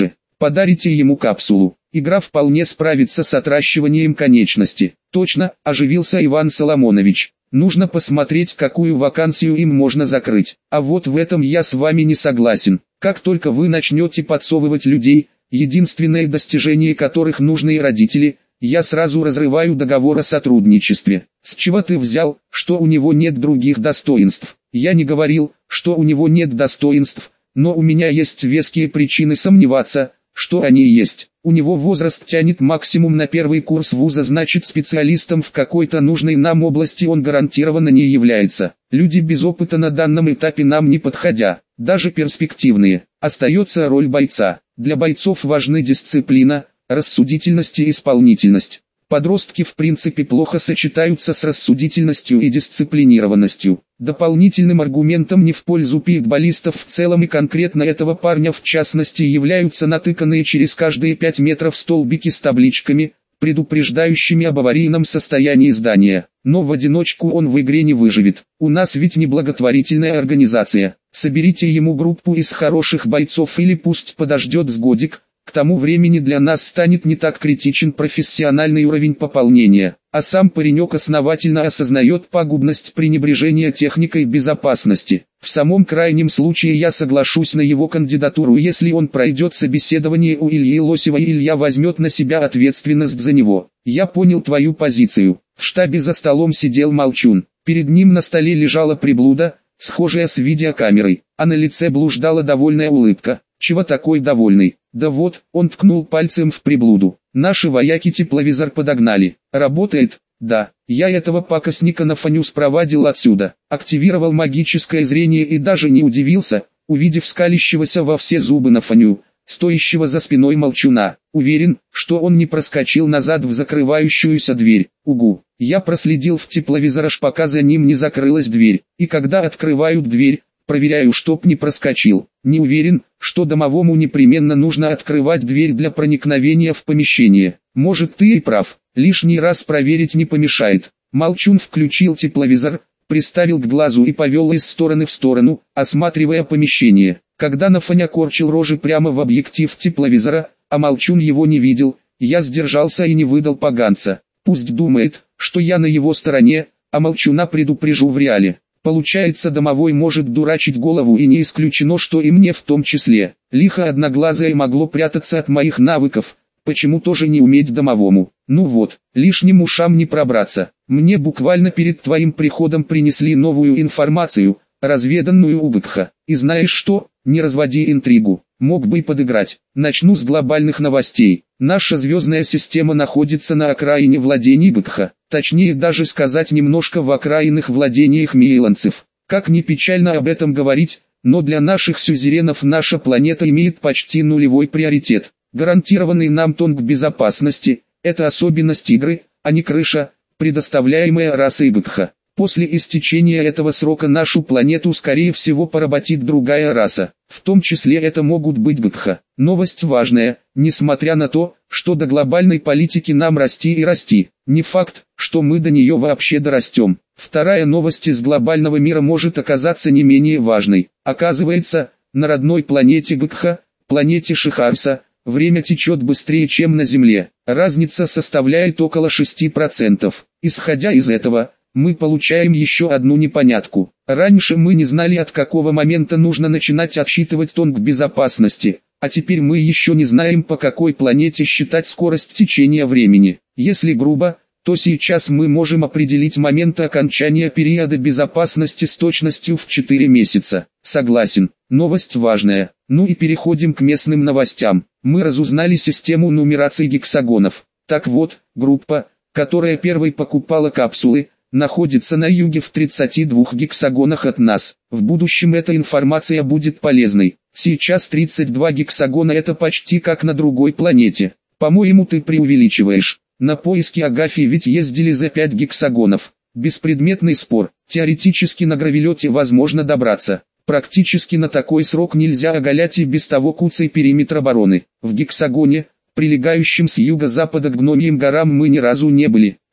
Подарите ему капсулу. Игра вполне справится с отращиванием конечности. Точно, оживился Иван Соломонович. Нужно посмотреть, какую вакансию им можно закрыть. А вот в этом я с вами не согласен. Как только вы начнете подсовывать людей, единственное достижение которых нужны родители, я сразу разрываю договор о сотрудничестве. С чего ты взял, что у него нет других достоинств? Я не говорил, что у него нет достоинств, но у меня есть веские причины сомневаться, что они есть. У него возраст тянет максимум на первый курс вуза, значит специалистом в какой-то нужной нам области он гарантированно не является. Люди без опыта на данном этапе нам не подходя, даже перспективные. Остается роль бойца. Для бойцов важны дисциплина, рассудительность и исполнительность. Подростки в принципе плохо сочетаются с рассудительностью и дисциплинированностью. Дополнительным аргументом не в пользу пейнтболистов в целом и конкретно этого парня в частности являются натыканные через каждые 5 метров столбики с табличками, предупреждающими об аварийном состоянии здания. Но в одиночку он в игре не выживет. У нас ведь не благотворительная организация. Соберите ему группу из хороших бойцов или пусть подождет с годик. К тому времени для нас станет не так критичен профессиональный уровень пополнения, а сам паренек основательно осознает пагубность пренебрежения техникой безопасности. В самом крайнем случае я соглашусь на его кандидатуру, если он пройдет собеседование у Ильи Лосева и Илья возьмет на себя ответственность за него. Я понял твою позицию. В штабе за столом сидел Молчун. Перед ним на столе лежала приблуда, схожая с видеокамерой, а на лице блуждала довольная улыбка. Чего такой довольный? Да вот, он ткнул пальцем в приблуду. Наши вояки тепловизор подогнали. Работает? Да. Я этого пакостника на Фаню спровадил отсюда. Активировал магическое зрение и даже не удивился, увидев скалящегося во все зубы на Фаню, стоящего за спиной Молчуна. Уверен, что он не проскочил назад в закрывающуюся дверь. Угу. Я проследил в тепловизор, аж пока за ним не закрылась дверь. И когда открывают дверь, проверяю, чтоб не проскочил. Не уверен, что домовому непременно нужно открывать дверь для проникновения в помещение. Может, ты и прав, лишний раз проверить не помешает. Молчун включил тепловизор, приставил к глазу и повел из стороны в сторону, осматривая помещение. Когда Нафаня корчил рожи прямо в объектив тепловизора, а Молчун его не видел, я сдержался и не выдал поганца. Пусть думает, что я на его стороне, а Молчуна предупрежу в реале. Получается, домовой может дурачить голову, и не исключено, что и мне в том числе. Лихо одноглазое могло прятаться от моих навыков, почему тоже не уметь домовому? Ну вот, лишним ушам не пробраться. Мне буквально перед твоим приходом принесли новую информацию, разведанную у Быкха. И знаешь что, не разводи интригу, мог бы и подыграть. Начну с глобальных новостей. Наша звездная система находится на окраине владений Быкха. Точнее даже сказать, немножко в окраинных владениях мейлонцев. Как ни печально об этом говорить, но для наших сюзеренов наша планета имеет почти нулевой приоритет. Гарантированный нам тонк безопасности – это особенность игры, а не крыша, предоставляемая расой Быкха. После истечения этого срока нашу планету скорее всего поработит другая раса, в том числе это могут быть Быкха. Новость важная, несмотря на то, что до глобальной политики нам расти и расти. Не факт, что мы до нее вообще дорастем. Вторая новость из глобального мира может оказаться не менее важной. Оказывается, на родной планете Быкха, планете Шихарса, время течет быстрее, чем на Земле. Разница составляет около 6%. Исходя из этого, мы получаем еще одну непонятку. Раньше мы не знали, от какого момента нужно начинать отсчитывать тонк безопасности, а теперь мы еще не знаем, по какой планете считать скорость течения времени. Если грубо, то сейчас мы можем определить момент окончания периода безопасности с точностью в 4 месяца. Согласен, новость важная. Ну и переходим к местным новостям. Мы разузнали систему нумерации гексагонов. Так вот, группа, которая первой покупала капсулы, находится на юге в 32 гексагонах от нас. В будущем эта информация будет полезной. Сейчас 32 гексагона — это почти как на другой планете. По-моему, ты преувеличиваешь. На поиски Агафьи ведь ездили за 5 гексагонов. Беспредметный спор. Теоретически на гравелете возможно добраться. Практически на такой срок нельзя оголять и без того куцый периметр обороны. В гексагоне, прилегающем с юго-запада к Гномьим горам, мы ни разу не были.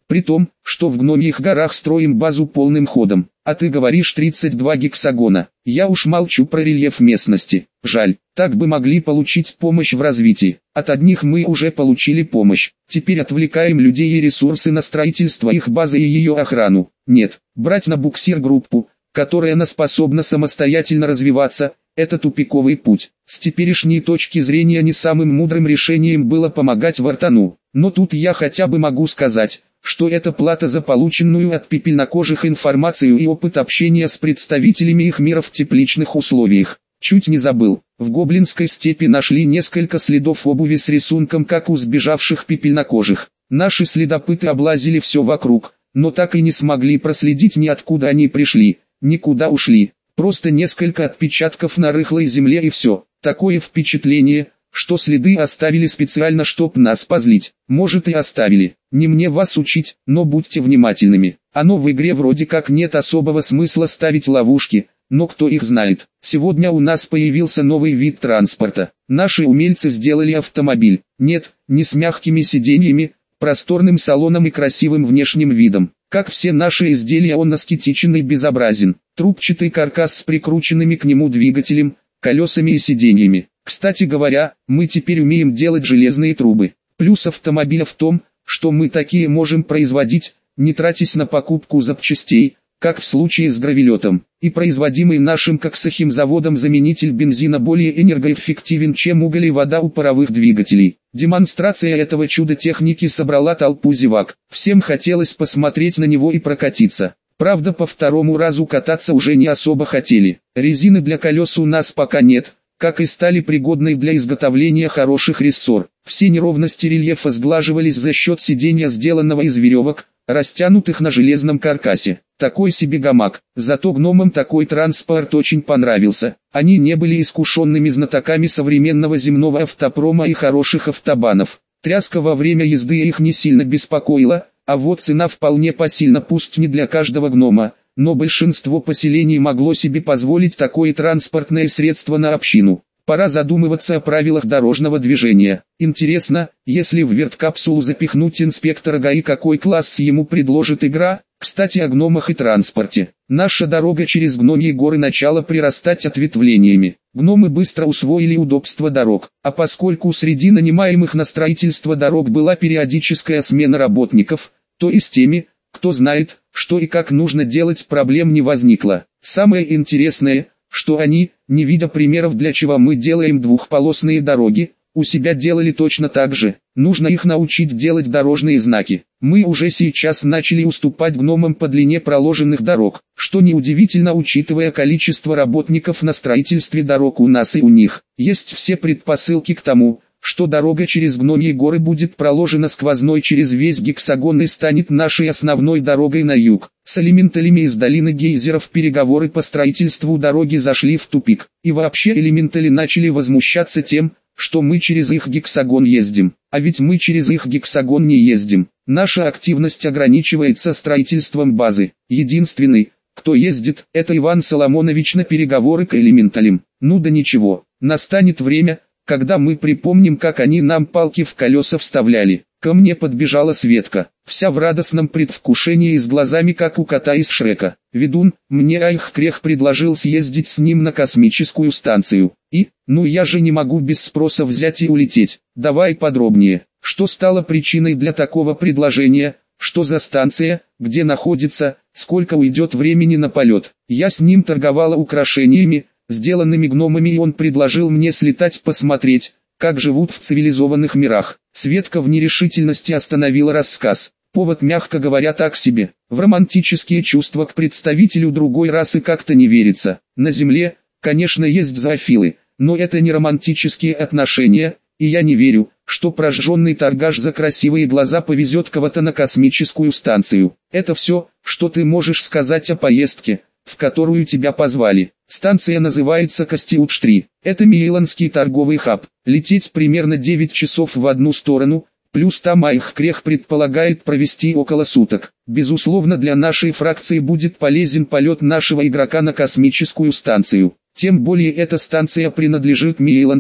При том, что в Гномьих горах строим базу полным ходом. А ты говоришь 32 гексагона. Я уж молчу про рельеф местности. Жаль, так бы могли получить помощь в развитии. От одних мы уже получили помощь. Теперь отвлекаем людей и ресурсы на строительство их базы и ее охрану. Нет, брать на буксир группу, которая не способна самостоятельно развиваться, это тупиковый путь. С теперешней точки зрения не самым мудрым решением было помогать Вартану. Но тут я хотя бы могу сказать, что это плата за полученную от пепельнокожих информацию и опыт общения с представителями их мира в тепличных условиях. Чуть не забыл, в Гоблинской степи нашли несколько следов обуви с рисунком, как у сбежавших пепельнокожих. Наши следопыты облазили все вокруг, но так и не смогли проследить ни откуда они пришли, никуда ушли. Просто несколько отпечатков на рыхлой земле и все. Такое впечатление, что следы оставили специально, чтоб нас позлить. Может и оставили. Не мне вас учить, но будьте внимательными. Оно в игре вроде как нет особого смысла ставить ловушки, но кто их знает. Сегодня у нас появился новый вид транспорта. Наши умельцы сделали автомобиль. Нет, не с мягкими сиденьями, просторным салоном и красивым внешним видом. Как все наши изделия, он аскетичен и безобразен. Трубчатый каркас с прикрученными к нему двигателем, колесами и сиденьями. Кстати говоря, мы теперь умеем делать железные трубы. Плюс автомобиля в том, что мы такие можем производить, не тратясь на покупку запчастей, как в случае с гравелетом. И производимый нашим коксохимзаводом заменитель бензина более энергоэффективен, чем уголь и вода у паровых двигателей. Демонстрация этого чуда техники собрала толпу зевак. Всем хотелось посмотреть на него и прокатиться. Правда, по второму разу кататься уже не особо хотели. Резины для колес у нас пока нет, как и стали пригодной для изготовления хороших рессор. Все неровности рельефа сглаживались за счет сиденья, сделанного из веревок, растянутых на железном каркасе. Такой себе гамак. Зато гномам такой транспорт очень понравился. Они не были искушенными знатоками современного земного автопрома и хороших автобанов. Тряска во время езды их не сильно беспокоила, а вот цена вполне посильна, пусть не для каждого гнома, но большинство поселений могло себе позволить такое транспортное средство на общину. Пора задумываться о правилах дорожного движения. Интересно, если в верткапсулу запихнуть инспектора ГАИ, какой класс ему предложит игра? Кстати, о гномах и транспорте. Наша дорога через Гномьи горы начала прирастать ответвлениями. Гномы быстро усвоили удобство дорог, а поскольку среди нанимаемых на строительство дорог была периодическая смена работников, то и с теми, кто знает, что и как нужно делать, проблем не возникло. Самое интересное, что они, не видя примеров, для чего мы делаем двухполосные дороги, у себя делали точно так же. Нужно их научить делать дорожные знаки. Мы уже сейчас начали уступать гномам по длине проложенных дорог, что неудивительно, учитывая количество работников на строительстве дорог у нас и у них. Есть все предпосылки к тому, что дорога через Гномьи горы будет проложена сквозной через весь гексагон и станет нашей основной дорогой на юг. С элементалями из долины гейзеров переговоры по строительству дороги зашли в тупик. И вообще элементали начали возмущаться тем, что мы через их гексагон ездим. А ведь мы через их гексагон не ездим. Наша активность ограничивается строительством базы. Единственный, кто ездит, это Иван Соломонович на переговоры к элементалям. Ну да ничего, настанет время, когда мы припомним, как они нам палки в колеса вставляли. Ко мне подбежала Светка, вся в радостном предвкушении и с глазами, как у кота из Шрека. Ведун, мне Айхкрех предложил съездить с ним на космическую станцию. И, ну я же не могу без спроса взять и улететь. Давай подробнее, что стало причиной для такого предложения, что за станция, где находится, сколько уйдет времени на полет. Я с ним торговала украшениями, сделанными гномами, и он предложил мне слетать посмотреть, как живут в цивилизованных мирах. Светка в нерешительности остановила рассказ. Повод, мягко говоря, так себе. В романтические чувства к представителю другой расы как-то не верится. На Земле, конечно, есть зоофилы, но это не романтические отношения, и я не верю, что прожженный торгаш за красивые глаза повезет кого-то на космическую станцию. Это все, что ты можешь сказать о поездке, в которую тебя позвали. Станция называется Костиудж-3. Это Мейлонский торговый хаб. Лететь примерно 9 часов в одну сторону, плюс там Айхкрех предполагает провести около суток. Безусловно, для нашей фракции будет полезен полет нашего игрока на космическую станцию. Тем более эта станция принадлежит мейлонцам,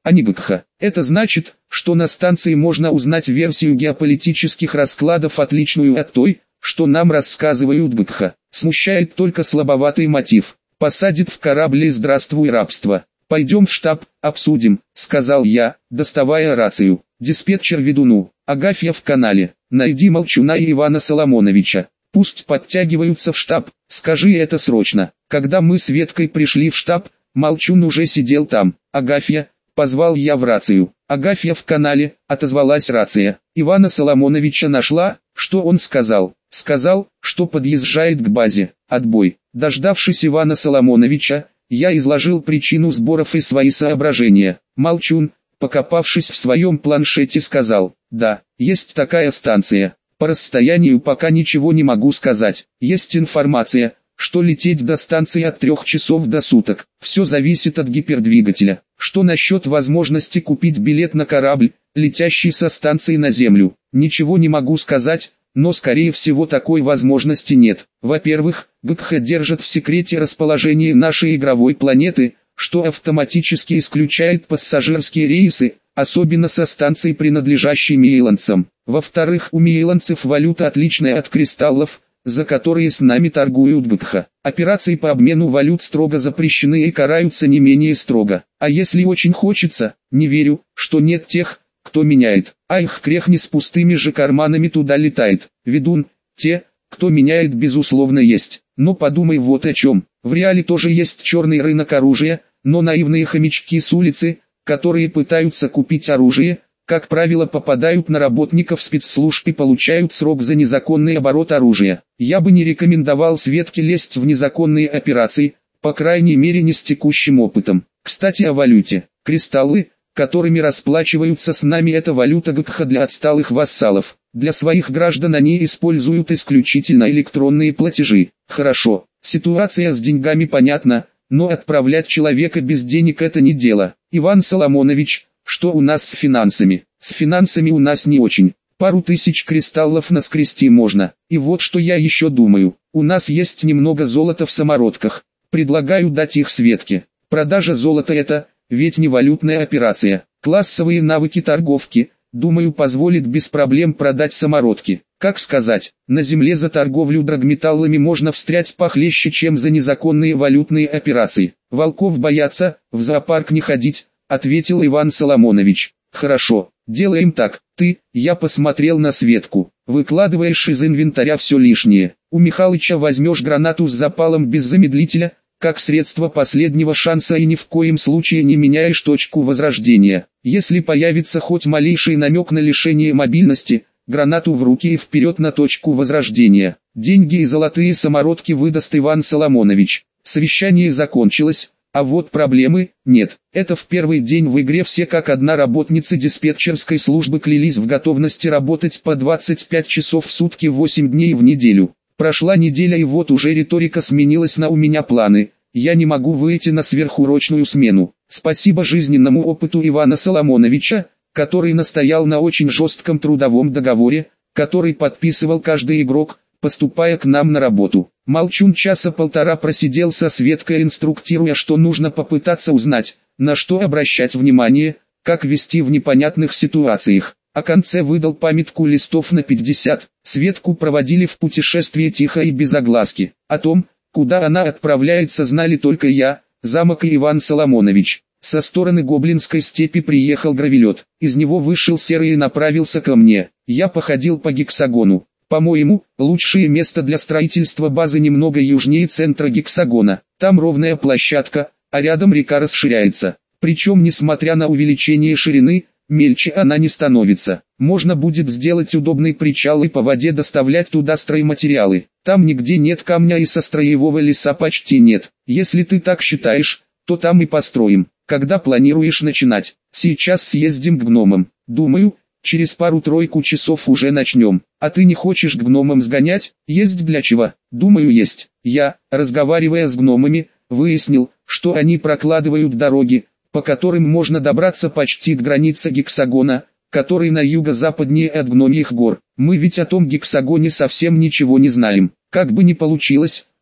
а не ГКХ. Это значит, что на станции можно узнать версию геополитических раскладов, отличную от той, что нам рассказывают ГКХ. Смущает только слабоватый мотив. Посадит в корабль и здравствуй рабство. «Пойдем в штаб, обсудим», — сказал я, доставая рацию. «Диспетчер ведуну, Агафья в канале, найди Молчуна и Ивана Соломоновича. Пусть подтягиваются в штаб, скажи это срочно». Когда мы с Веткой пришли в штаб, Молчун уже сидел там. «Агафья», — позвал я в рацию. «Агафья в канале», — отозвалась рация. «Ивана Соломоновича нашла?» «Что он сказал?» «Сказал, что подъезжает к базе. Отбой». Дождавшись Ивана Соломоновича, я изложил причину сборов и свои соображения. Молчун, покопавшись в своем планшете, сказал: «Да, есть такая станция. По расстоянию пока ничего не могу сказать. Есть информация, что лететь до станции от 3 часов до суток. Все зависит от гипердвигателя. Что насчет возможности купить билет на корабль, летящий со станции на Землю? Ничего не могу сказать, но скорее всего такой возможности нет. Во-первых, ГКХ держит в секрете расположение нашей игровой планеты, что автоматически исключает пассажирские рейсы, особенно со станций, принадлежащей мейландцам. Во-вторых, у мейландцев валюта отличная от кристаллов, за которые с нами торгуют ГКХ. Операции по обмену валют строго запрещены и караются не менее строго. А если очень хочется, не верю, что нет тех, кто меняет. А их крехни с пустыми же карманами туда летает. Ведун, те, кто меняет, безусловно есть. Но подумай вот о чем. В реале тоже есть черный рынок оружия, но наивные хомячки с улицы, которые пытаются купить оружие, как правило попадают на работников спецслужб и получают срок за незаконный оборот оружия. Я бы не рекомендовал Светке лезть в незаконные операции, по крайней мере не с текущим опытом. Кстати, о валюте. Кристаллы, которыми расплачиваются с нами, это валюта ГКХ для отсталых вассалов. Для своих граждан они используют исключительно электронные платежи. Хорошо, ситуация с деньгами понятна, но отправлять человека без денег — это не дело. Иван Соломонович, что у нас с финансами? С финансами у нас не очень. Пару тысяч кристаллов наскрести можно. И вот что я еще думаю. У нас есть немного золота в самородках. Предлагаю дать их Светке. Продажа золота — это ведь не валютная операция. Классовые навыки торговки, думаю, позволит без проблем продать самородки. Как сказать, на земле за торговлю драгметаллами можно встрять похлеще, чем за незаконные валютные операции. Волков боятся, в зоопарк не ходить, ответил Иван Соломонович. Хорошо, делаем так. Я посмотрел на Светку. Выкладываешь из инвентаря все лишнее. У Михалыча возьмешь гранату с запалом без замедлителя, как средство последнего шанса, и ни в коем случае не меняешь точку возрождения. Если появится хоть малейший намек на лишение мобильности, гранату в руки и вперед на точку возрождения. Деньги и золотые самородки выдаст Иван Соломонович. Совещание закончилось, а вот проблемы нет. Это в первый день в игре все как одна работницы диспетчерской службы клялись в готовности работать по 25 часов в сутки 8 дней в неделю. Прошла неделя, и вот уже риторика сменилась на «у меня планы, я не могу выйти на сверхурочную смену». Спасибо жизненному опыту Ивана Соломоновича, который настоял на очень жестком трудовом договоре, который подписывал каждый игрок, поступая к нам на работу. Молчун часа полтора просидел со Светкой, инструктируя, что нужно попытаться узнать, на что обращать внимание, как вести в непонятных ситуациях. О конце выдал памятку листов на 50. Светку проводили в путешествие тихо и без огласки. О том, куда она отправляется, знали только я, замок и Иван Соломонович. Со стороны Гоблинской степи приехал гравелет. Из него вышел Серый и направился ко мне. Я походил по гексагону. По-моему, лучшее место для строительства базы немного южнее центра гексагона. Там ровная площадка, а рядом река расширяется. Причем, несмотря на увеличение ширины, мельче она не становится. Можно будет сделать удобный причал и по воде доставлять туда стройматериалы. Там нигде нет камня и со строевого леса почти нет. Если ты так считаешь, то там и построим. Когда планируешь начинать? Сейчас съездим к гномам. Думаю, через пару-тройку часов уже начнем. А ты не хочешь к гномам сгонять? Есть для чего? Думаю, есть. Я, разговаривая с гномами, выяснил, что они прокладывают дороги, по которым можно добраться почти к границе гексагона, который на юго-западнее от Гномьих гор. Мы ведь о том гексагоне совсем ничего не знаем. Как бы ни получилось,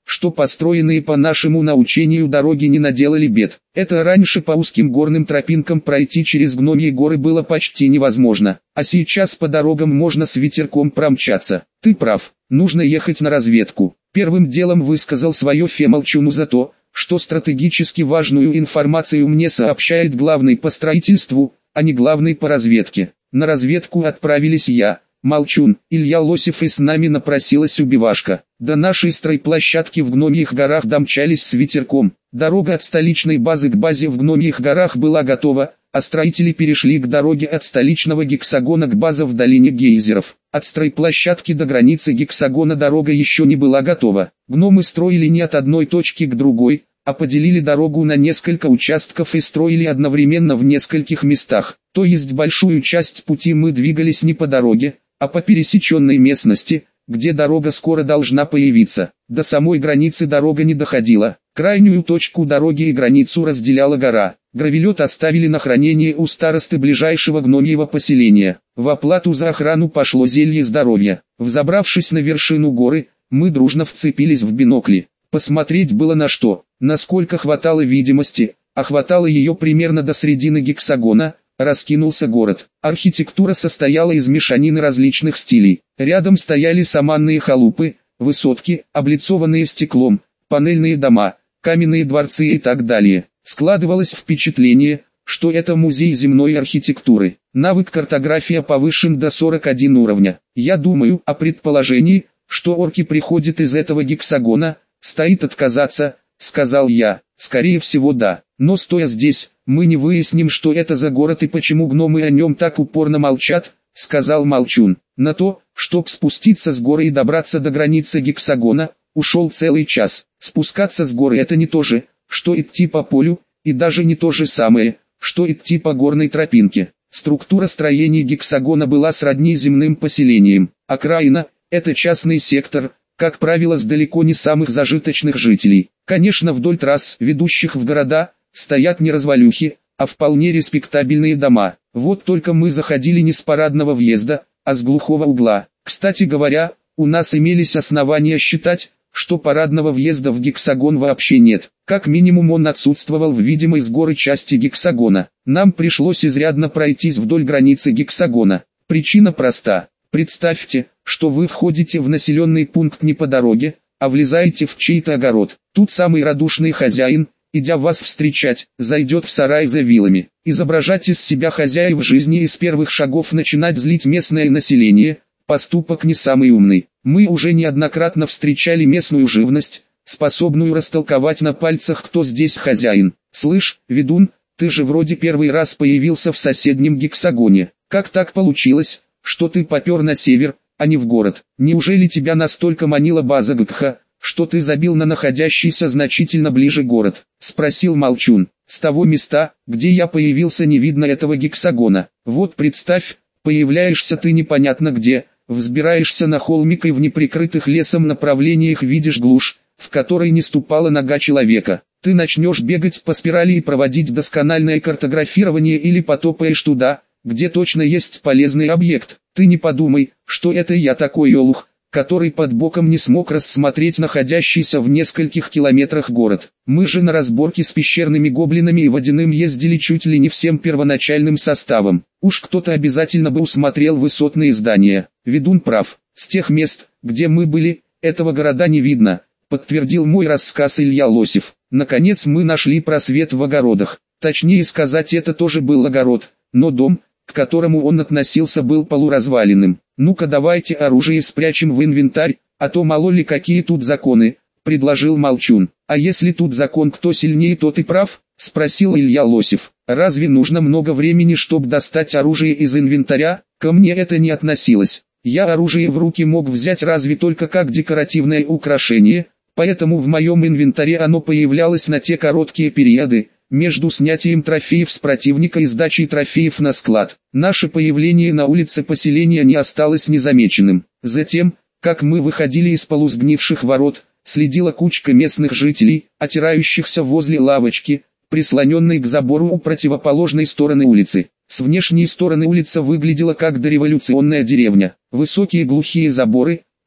что построенные по нашему научению дороги не наделали бед. Это раньше по узким горным тропинкам пройти через Гномьи горы было почти невозможно, а сейчас по дорогам можно с ветерком промчаться. Ты прав, нужно ехать на разведку. Первым делом высказал свое фе Молчуну за то, что стратегически важную информацию мне сообщает главный по строительству, а не главный по разведке. На разведку отправились я, Молчун, Илья Лосев, и с нами напросилась убивашка. До нашей стройплощадки в Гномьих горах домчались с ветерком. Дорога от столичной базы к базе в Гномьих горах была готова, а строители перешли к дороге от столичного гексагона к базе в долине гейзеров. От стройплощадки до границы гексагона дорога еще не была готова. Гномы строили не от одной точки к другой, а поделили дорогу на несколько участков и строили одновременно в нескольких местах. То есть большую часть пути мы двигались не по дороге, а по пересеченной местности, где дорога скоро должна появиться. До самой границы дорога не доходила. Крайнюю точку дороги и границу разделяла гора. Гравелет оставили на хранение у старосты ближайшего гномьего поселения. В оплату за охрану пошло зелье здоровья. Взобравшись на вершину горы, мы дружно вцепились в бинокли. Посмотреть было на что, насколько хватало видимости, а хватало ее примерно до середины гексагона. Раскинулся город. Архитектура состояла из мешанины различных стилей. Рядом стояли саманные халупы, высотки, облицованные стеклом, панельные дома, каменные дворцы и так далее. Складывалось впечатление, что это музей земной архитектуры. Навык картография повышен до 41 уровня. Я думаю, о предположении, что орки приходят из этого гексагона, стоит отказаться, сказал я. Скорее всего да, но стоя здесь, мы не выясним, что это за город и почему гномы о нем так упорно молчат, сказал Молчун. На то, чтоб спуститься с горы и добраться до границы гексагона, ушел целый час. Спускаться с горы это не то же, что идти по полю, и даже не то же самое, что идти по горной тропинке. Структура строений гексагона была сродни земным поселениям. Окраина – это частный сектор, как правило, с далеко не самых зажиточных жителей. Конечно, вдоль трасс, ведущих в города, стоят не развалюхи, а вполне респектабельные дома. Вот только мы заходили не с парадного въезда, а с глухого угла. Кстати говоря, у нас имелись основания считать, что парадного въезда в гексагон вообще нет. Как минимум он отсутствовал в видимой с горы части гексагона. Нам пришлось изрядно пройтись вдоль границы гексагона. Причина проста. Представьте, что вы входите в населенный пункт не по дороге, а влезаете в чей-то огород. Тут самый радушный хозяин, идя вас встречать, зайдет в сарай за вилами. Изображать из себя хозяев жизни и с первых шагов начинать злить местное население – поступок не самый умный. Мы уже неоднократно встречали местную живность, способную растолковать на пальцах, кто здесь хозяин. «Слышь, ведун, ты же вроде первый раз появился в соседнем гексагоне. Как так получилось, что ты попер на север, а не в город? Неужели тебя настолько манила база ГКХ, что ты забил на находящийся значительно ближе город?» — спросил Молчун. «С того места, где я появился, не видно этого гексагона. Вот представь, появляешься ты непонятно где, взбираешься на холмик и в неприкрытых лесом направлениях видишь глушь, в которой не ступала нога человека. Ты начнешь бегать по спирали и проводить доскональное картографирование или потопаешь туда, где точно есть полезный объект. Ты не подумай, что это я такой олух, который под боком не смог рассмотреть находящийся в нескольких километрах город. Мы же на разборки с пещерными гоблинами и водяным ездили чуть ли не всем первоначальным составом. Уж кто-то обязательно бы усмотрел высотные здания. Ведун прав. С тех мест, где мы были, этого города не видно, подтвердил мой рассказ Илья Лосев. Наконец мы нашли просвет в огородах. Точнее сказать, это тоже был огород, но дом, к которому он относился, был полуразваленным. «Ну-ка давайте оружие спрячем в инвентарь, а то мало ли какие тут законы», — предложил Молчун. «А если тут закон, кто сильнее, тот и прав?» — спросил Илья Лосев. «Разве нужно много времени, чтобы достать оружие из инвентаря? Ко мне это не относилось. Я оружие в руки мог взять разве только как декоративное украшение, поэтому в моем инвентаре оно появлялось на те короткие периоды, между снятием трофеев с противника и сдачей трофеев на склад. Наше появление на улице поселения не осталось незамеченным. Затем, как мы выходили из полусгнивших ворот, следила кучка местных жителей, отирающихся возле лавочки, прислоненной к забору у противоположной стороны улицы. С внешней стороны улица выглядела как дореволюционная деревня. Высокие глухие заборы,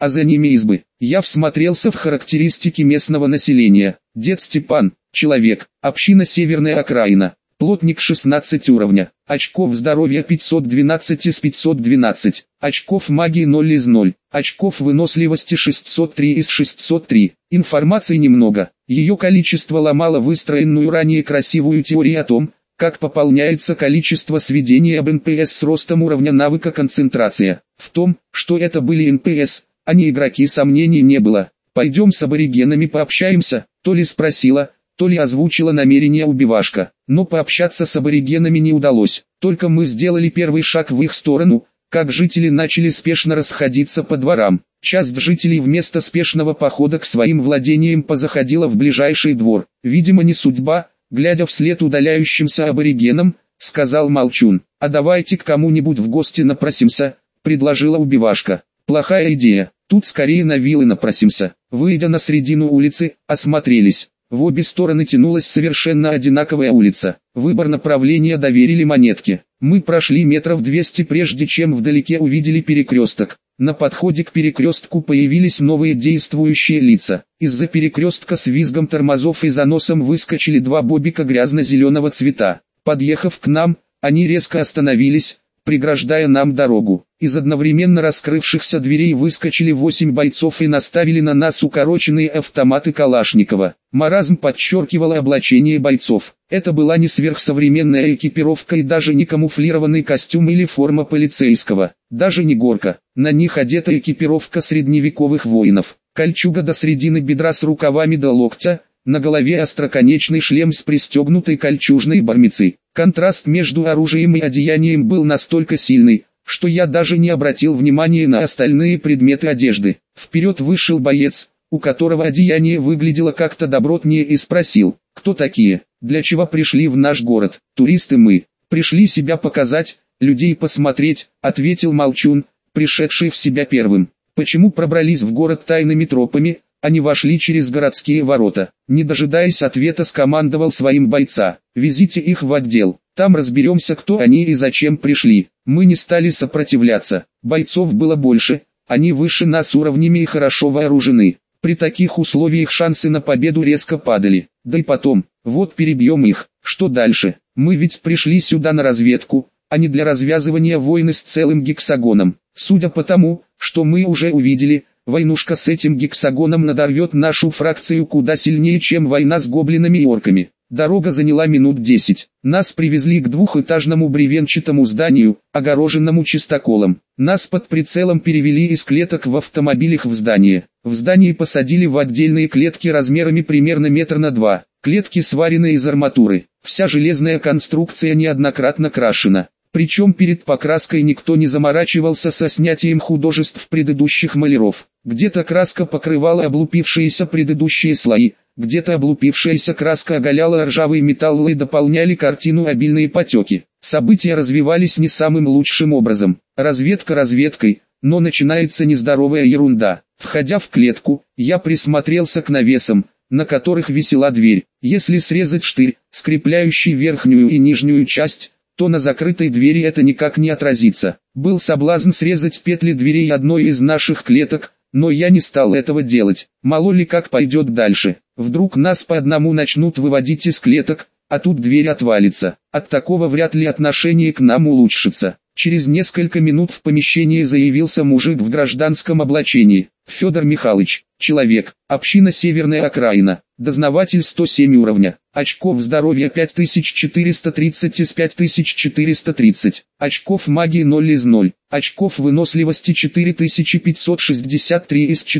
а за ними избы. Я всмотрелся в характеристики местного населения. Дед Степан, человек, община Северная окраина, плотник 16 уровня, очков здоровья 512 из 512, очков магии 0 из 0, очков выносливости 603 из 603. Информации немного, ее количество ломало выстроенную ранее красивую теорию о том, как пополняется количество сведений об НПС с ростом уровня навыка концентрация. В том, что это были НПС, а не игроки, сомнений не было. «Пойдем с аборигенами пообщаемся», то ли спросила, то ли озвучила намерение убивашка. Но пообщаться с аборигенами не удалось. Только мы сделали первый шаг в их сторону, как жители начали спешно расходиться по дворам. Часть жителей вместо спешного похода к своим владениям позаходила в ближайший двор. «Видимо, не судьба», глядя вслед удаляющимся аборигенам, сказал Молчун. «А давайте к кому-нибудь в гости напросимся», предложила убивашка. «Плохая идея, тут скорее на виллы напросимся». Выйдя на середину улицы, осмотрелись. В обе стороны тянулась совершенно одинаковая улица. Выбор направления доверили монетке. Мы прошли метров 200 прежде чем вдалеке увидели перекресток. На подходе к перекрестку появились новые действующие лица. Из-за перекрестка с визгом тормозов и заносом выскочили два бобика грязно-зеленого цвета. Подъехав к нам, они резко остановились, преграждая нам дорогу. Из одновременно раскрывшихся дверей выскочили 8 бойцов и наставили на нас укороченные автоматы Калашникова. Маразм подчеркивало облачение бойцов. Это была не сверхсовременная экипировка и даже не камуфлированный костюм или форма полицейского. Даже не горка. На них одета экипировка средневековых воинов. Кольчуга до середины бедра с рукавами до локтя, на голове остроконечный шлем с пристегнутой кольчужной бармицей. Контраст между оружием и одеянием был настолько сильный, что я даже не обратил внимания на остальные предметы одежды. Вперед вышел боец, у которого одеяние выглядело как-то добротнее, и спросил: «Кто такие? Для чего пришли в наш город?» «Туристы мы. Пришли себя показать, людей посмотреть», — ответил Молчун, пришедший в себя первым. «Почему пробрались в город тайными тропами, а не вошли через городские ворота?» Не дожидаясь ответа, скомандовал своим бойца: «Везите их в отдел, там разберемся, кто они и зачем пришли». Мы не стали сопротивляться, бойцов было больше, они выше нас уровнями и хорошо вооружены. При таких условиях шансы на победу резко падали. Да и потом, вот перебьем их, что дальше? Мы ведь пришли сюда на разведку, а не для развязывания войны с целым гексагоном. Судя по тому, что мы уже увидели, войнушка с этим гексагоном надорвет нашу фракцию куда сильнее, чем война с гоблинами и орками. Дорога заняла минут 10. Нас привезли к двухэтажному бревенчатому зданию, огороженному чистоколом. Нас под прицелом перевели из клеток в автомобилях в здание. В здании посадили в отдельные клетки размерами примерно метр на 2. Клетки сварены из арматуры. Вся железная конструкция неоднократно крашена. Причем перед покраской никто не заморачивался со снятием художеств предыдущих маляров. Где-то краска покрывала облупившиеся предыдущие слои, где-то облупившаяся краска оголяла ржавый металл и дополняли картину обильные потеки. События развивались не самым лучшим образом. Разведка разведкой, но начинается нездоровая ерунда. Входя в клетку, я присмотрелся к навесам, на которых висела дверь. Если срезать штырь, скрепляющий верхнюю и нижнюю часть, то на закрытой двери это никак не отразится. Был соблазн срезать петли дверей одной из наших клеток, но я не стал этого делать. Мало ли как пойдет дальше. Вдруг нас по одному начнут выводить из клеток, а тут дверь отвалится. От такого вряд ли отношение к нам улучшится. Через несколько минут в помещении заявился мужик в гражданском облачении. Федор Михайлович, человек, община Северная окраина, дознаватель 107 уровня, очков здоровья 5430 из 5430, очков магии 0 из 0, очков выносливости 4563 из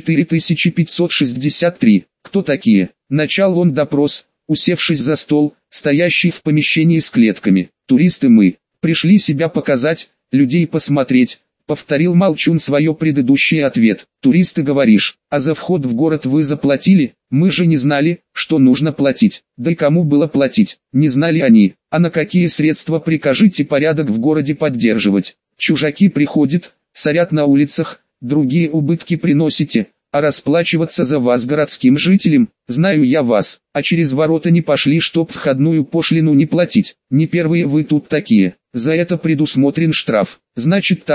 4563. Кто такие? Начал он допрос, усевшись за стол, стоящий в помещении с клетками. Туристы мы. Пришли себя показать, людей посмотреть, повторил Молчун свое предыдущий ответ. Туристы говоришь, а за вход в город вы заплатили? Мы же не знали, что нужно платить. Да и кому было платить? Не знали они. А на какие средства прикажите порядок в городе поддерживать? Чужаки приходят, сорят на улицах, другие убытки приносите. А расплачиваться за вас городским жителям, знаю я вас, а через ворота не пошли, чтоб входную пошлину не платить. Не первые вы тут такие, за это предусмотрен штраф. Значит так,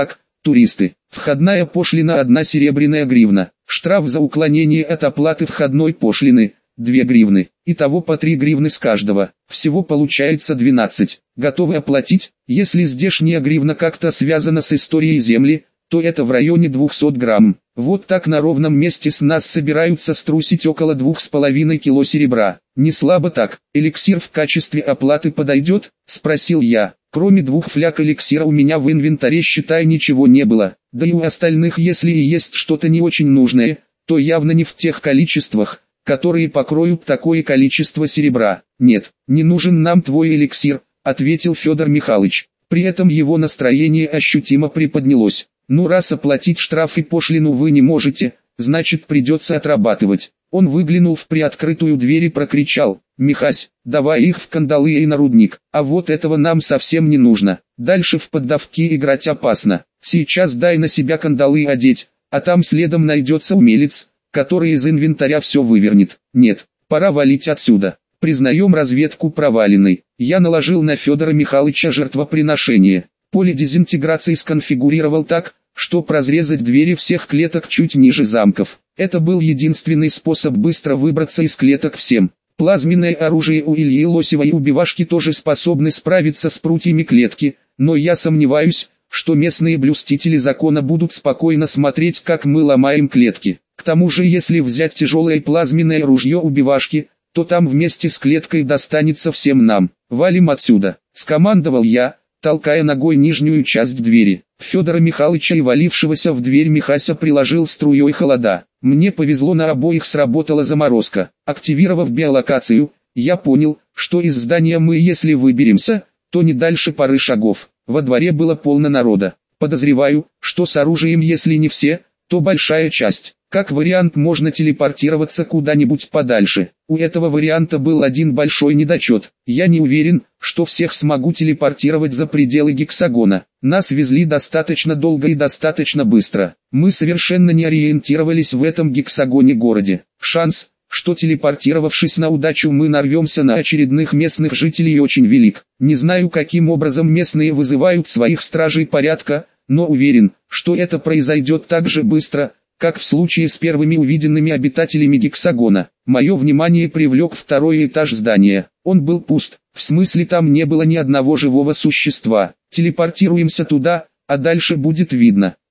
туристы. Входная пошлина 1 серебряная гривна. Штраф за уклонение от оплаты входной пошлины 2 гривны. Итого по 3 гривны с каждого. Всего получается 12. Готовы оплатить? Если здешняя гривна как-то связана с историей земли, то это в районе 200 грамм. Вот так на ровном месте с нас собираются струсить около 2,5 кило серебра. Не слабо так. Эликсир в качестве оплаты подойдет? Спросил я. Кроме 2 фляг эликсира у меня в инвентаре, считай, ничего не было. Да и у остальных, если и есть что-то не очень нужное, то явно не в тех количествах, которые покроют такое количество серебра. Нет, не нужен нам твой эликсир, ответил Федор Михайлович. При этом его настроение ощутимо приподнялось. Ну, раз оплатить штраф и пошлину вы не можете, значит придется отрабатывать. Он выглянул в приоткрытую дверь и прокричал: «Михась, давай их в кандалы и на рудник, а вот этого нам совсем не нужно. Дальше в поддавки играть опасно. Сейчас дай на себя кандалы одеть, а там следом найдется умелец, который из инвентаря все вывернет. Нет, пора валить отсюда. Признаем разведку проваленной. Я наложил на Федора Михайловича жертвоприношение. Поле дезинтеграции сконфигурировал так, что разрезать двери всех клеток чуть ниже замков. Это был единственный способ быстро выбраться из клеток всем. Плазменное оружие у Ильи Лосева и убивашки тоже способны справиться с прутьями клетки, но я сомневаюсь, что местные блюстители закона будут спокойно смотреть, как мы ломаем клетки. К тому же, если взять тяжелое плазменное ружье убивашки, то там вместе с клеткой достанется всем нам. Валим отсюда, скомандовал я, толкая ногой нижнюю часть двери. Федора Михайловича и валившегося в дверь Михася приложил струей холода. Мне повезло, на обоих сработала заморозка. Активировав биолокацию, я понял, что из здания мы, если выберемся, то не дальше пары шагов. Во дворе было полно народа. Подозреваю, что с оружием, если не все, то большая часть. Как вариант, можно телепортироваться куда-нибудь подальше. У этого варианта был один большой недочет. Я не уверен, что всех смогу телепортировать за пределы гексагона. Нас везли достаточно долго и достаточно быстро. Мы совершенно не ориентировались в этом гексагоне-городе. Шанс, что телепортировавшись на удачу мы нарвемся на очередных местных жителей, очень велик. Не знаю, каким образом местные вызывают своих стражей порядка, но уверен, что это произойдет так же быстро, как в случае с первыми увиденными обитателями гексагона. Мое внимание привлек второй этаж здания. Он был пуст, в смысле там не было ни одного живого существа. Телепортируемся туда, а дальше будет видно.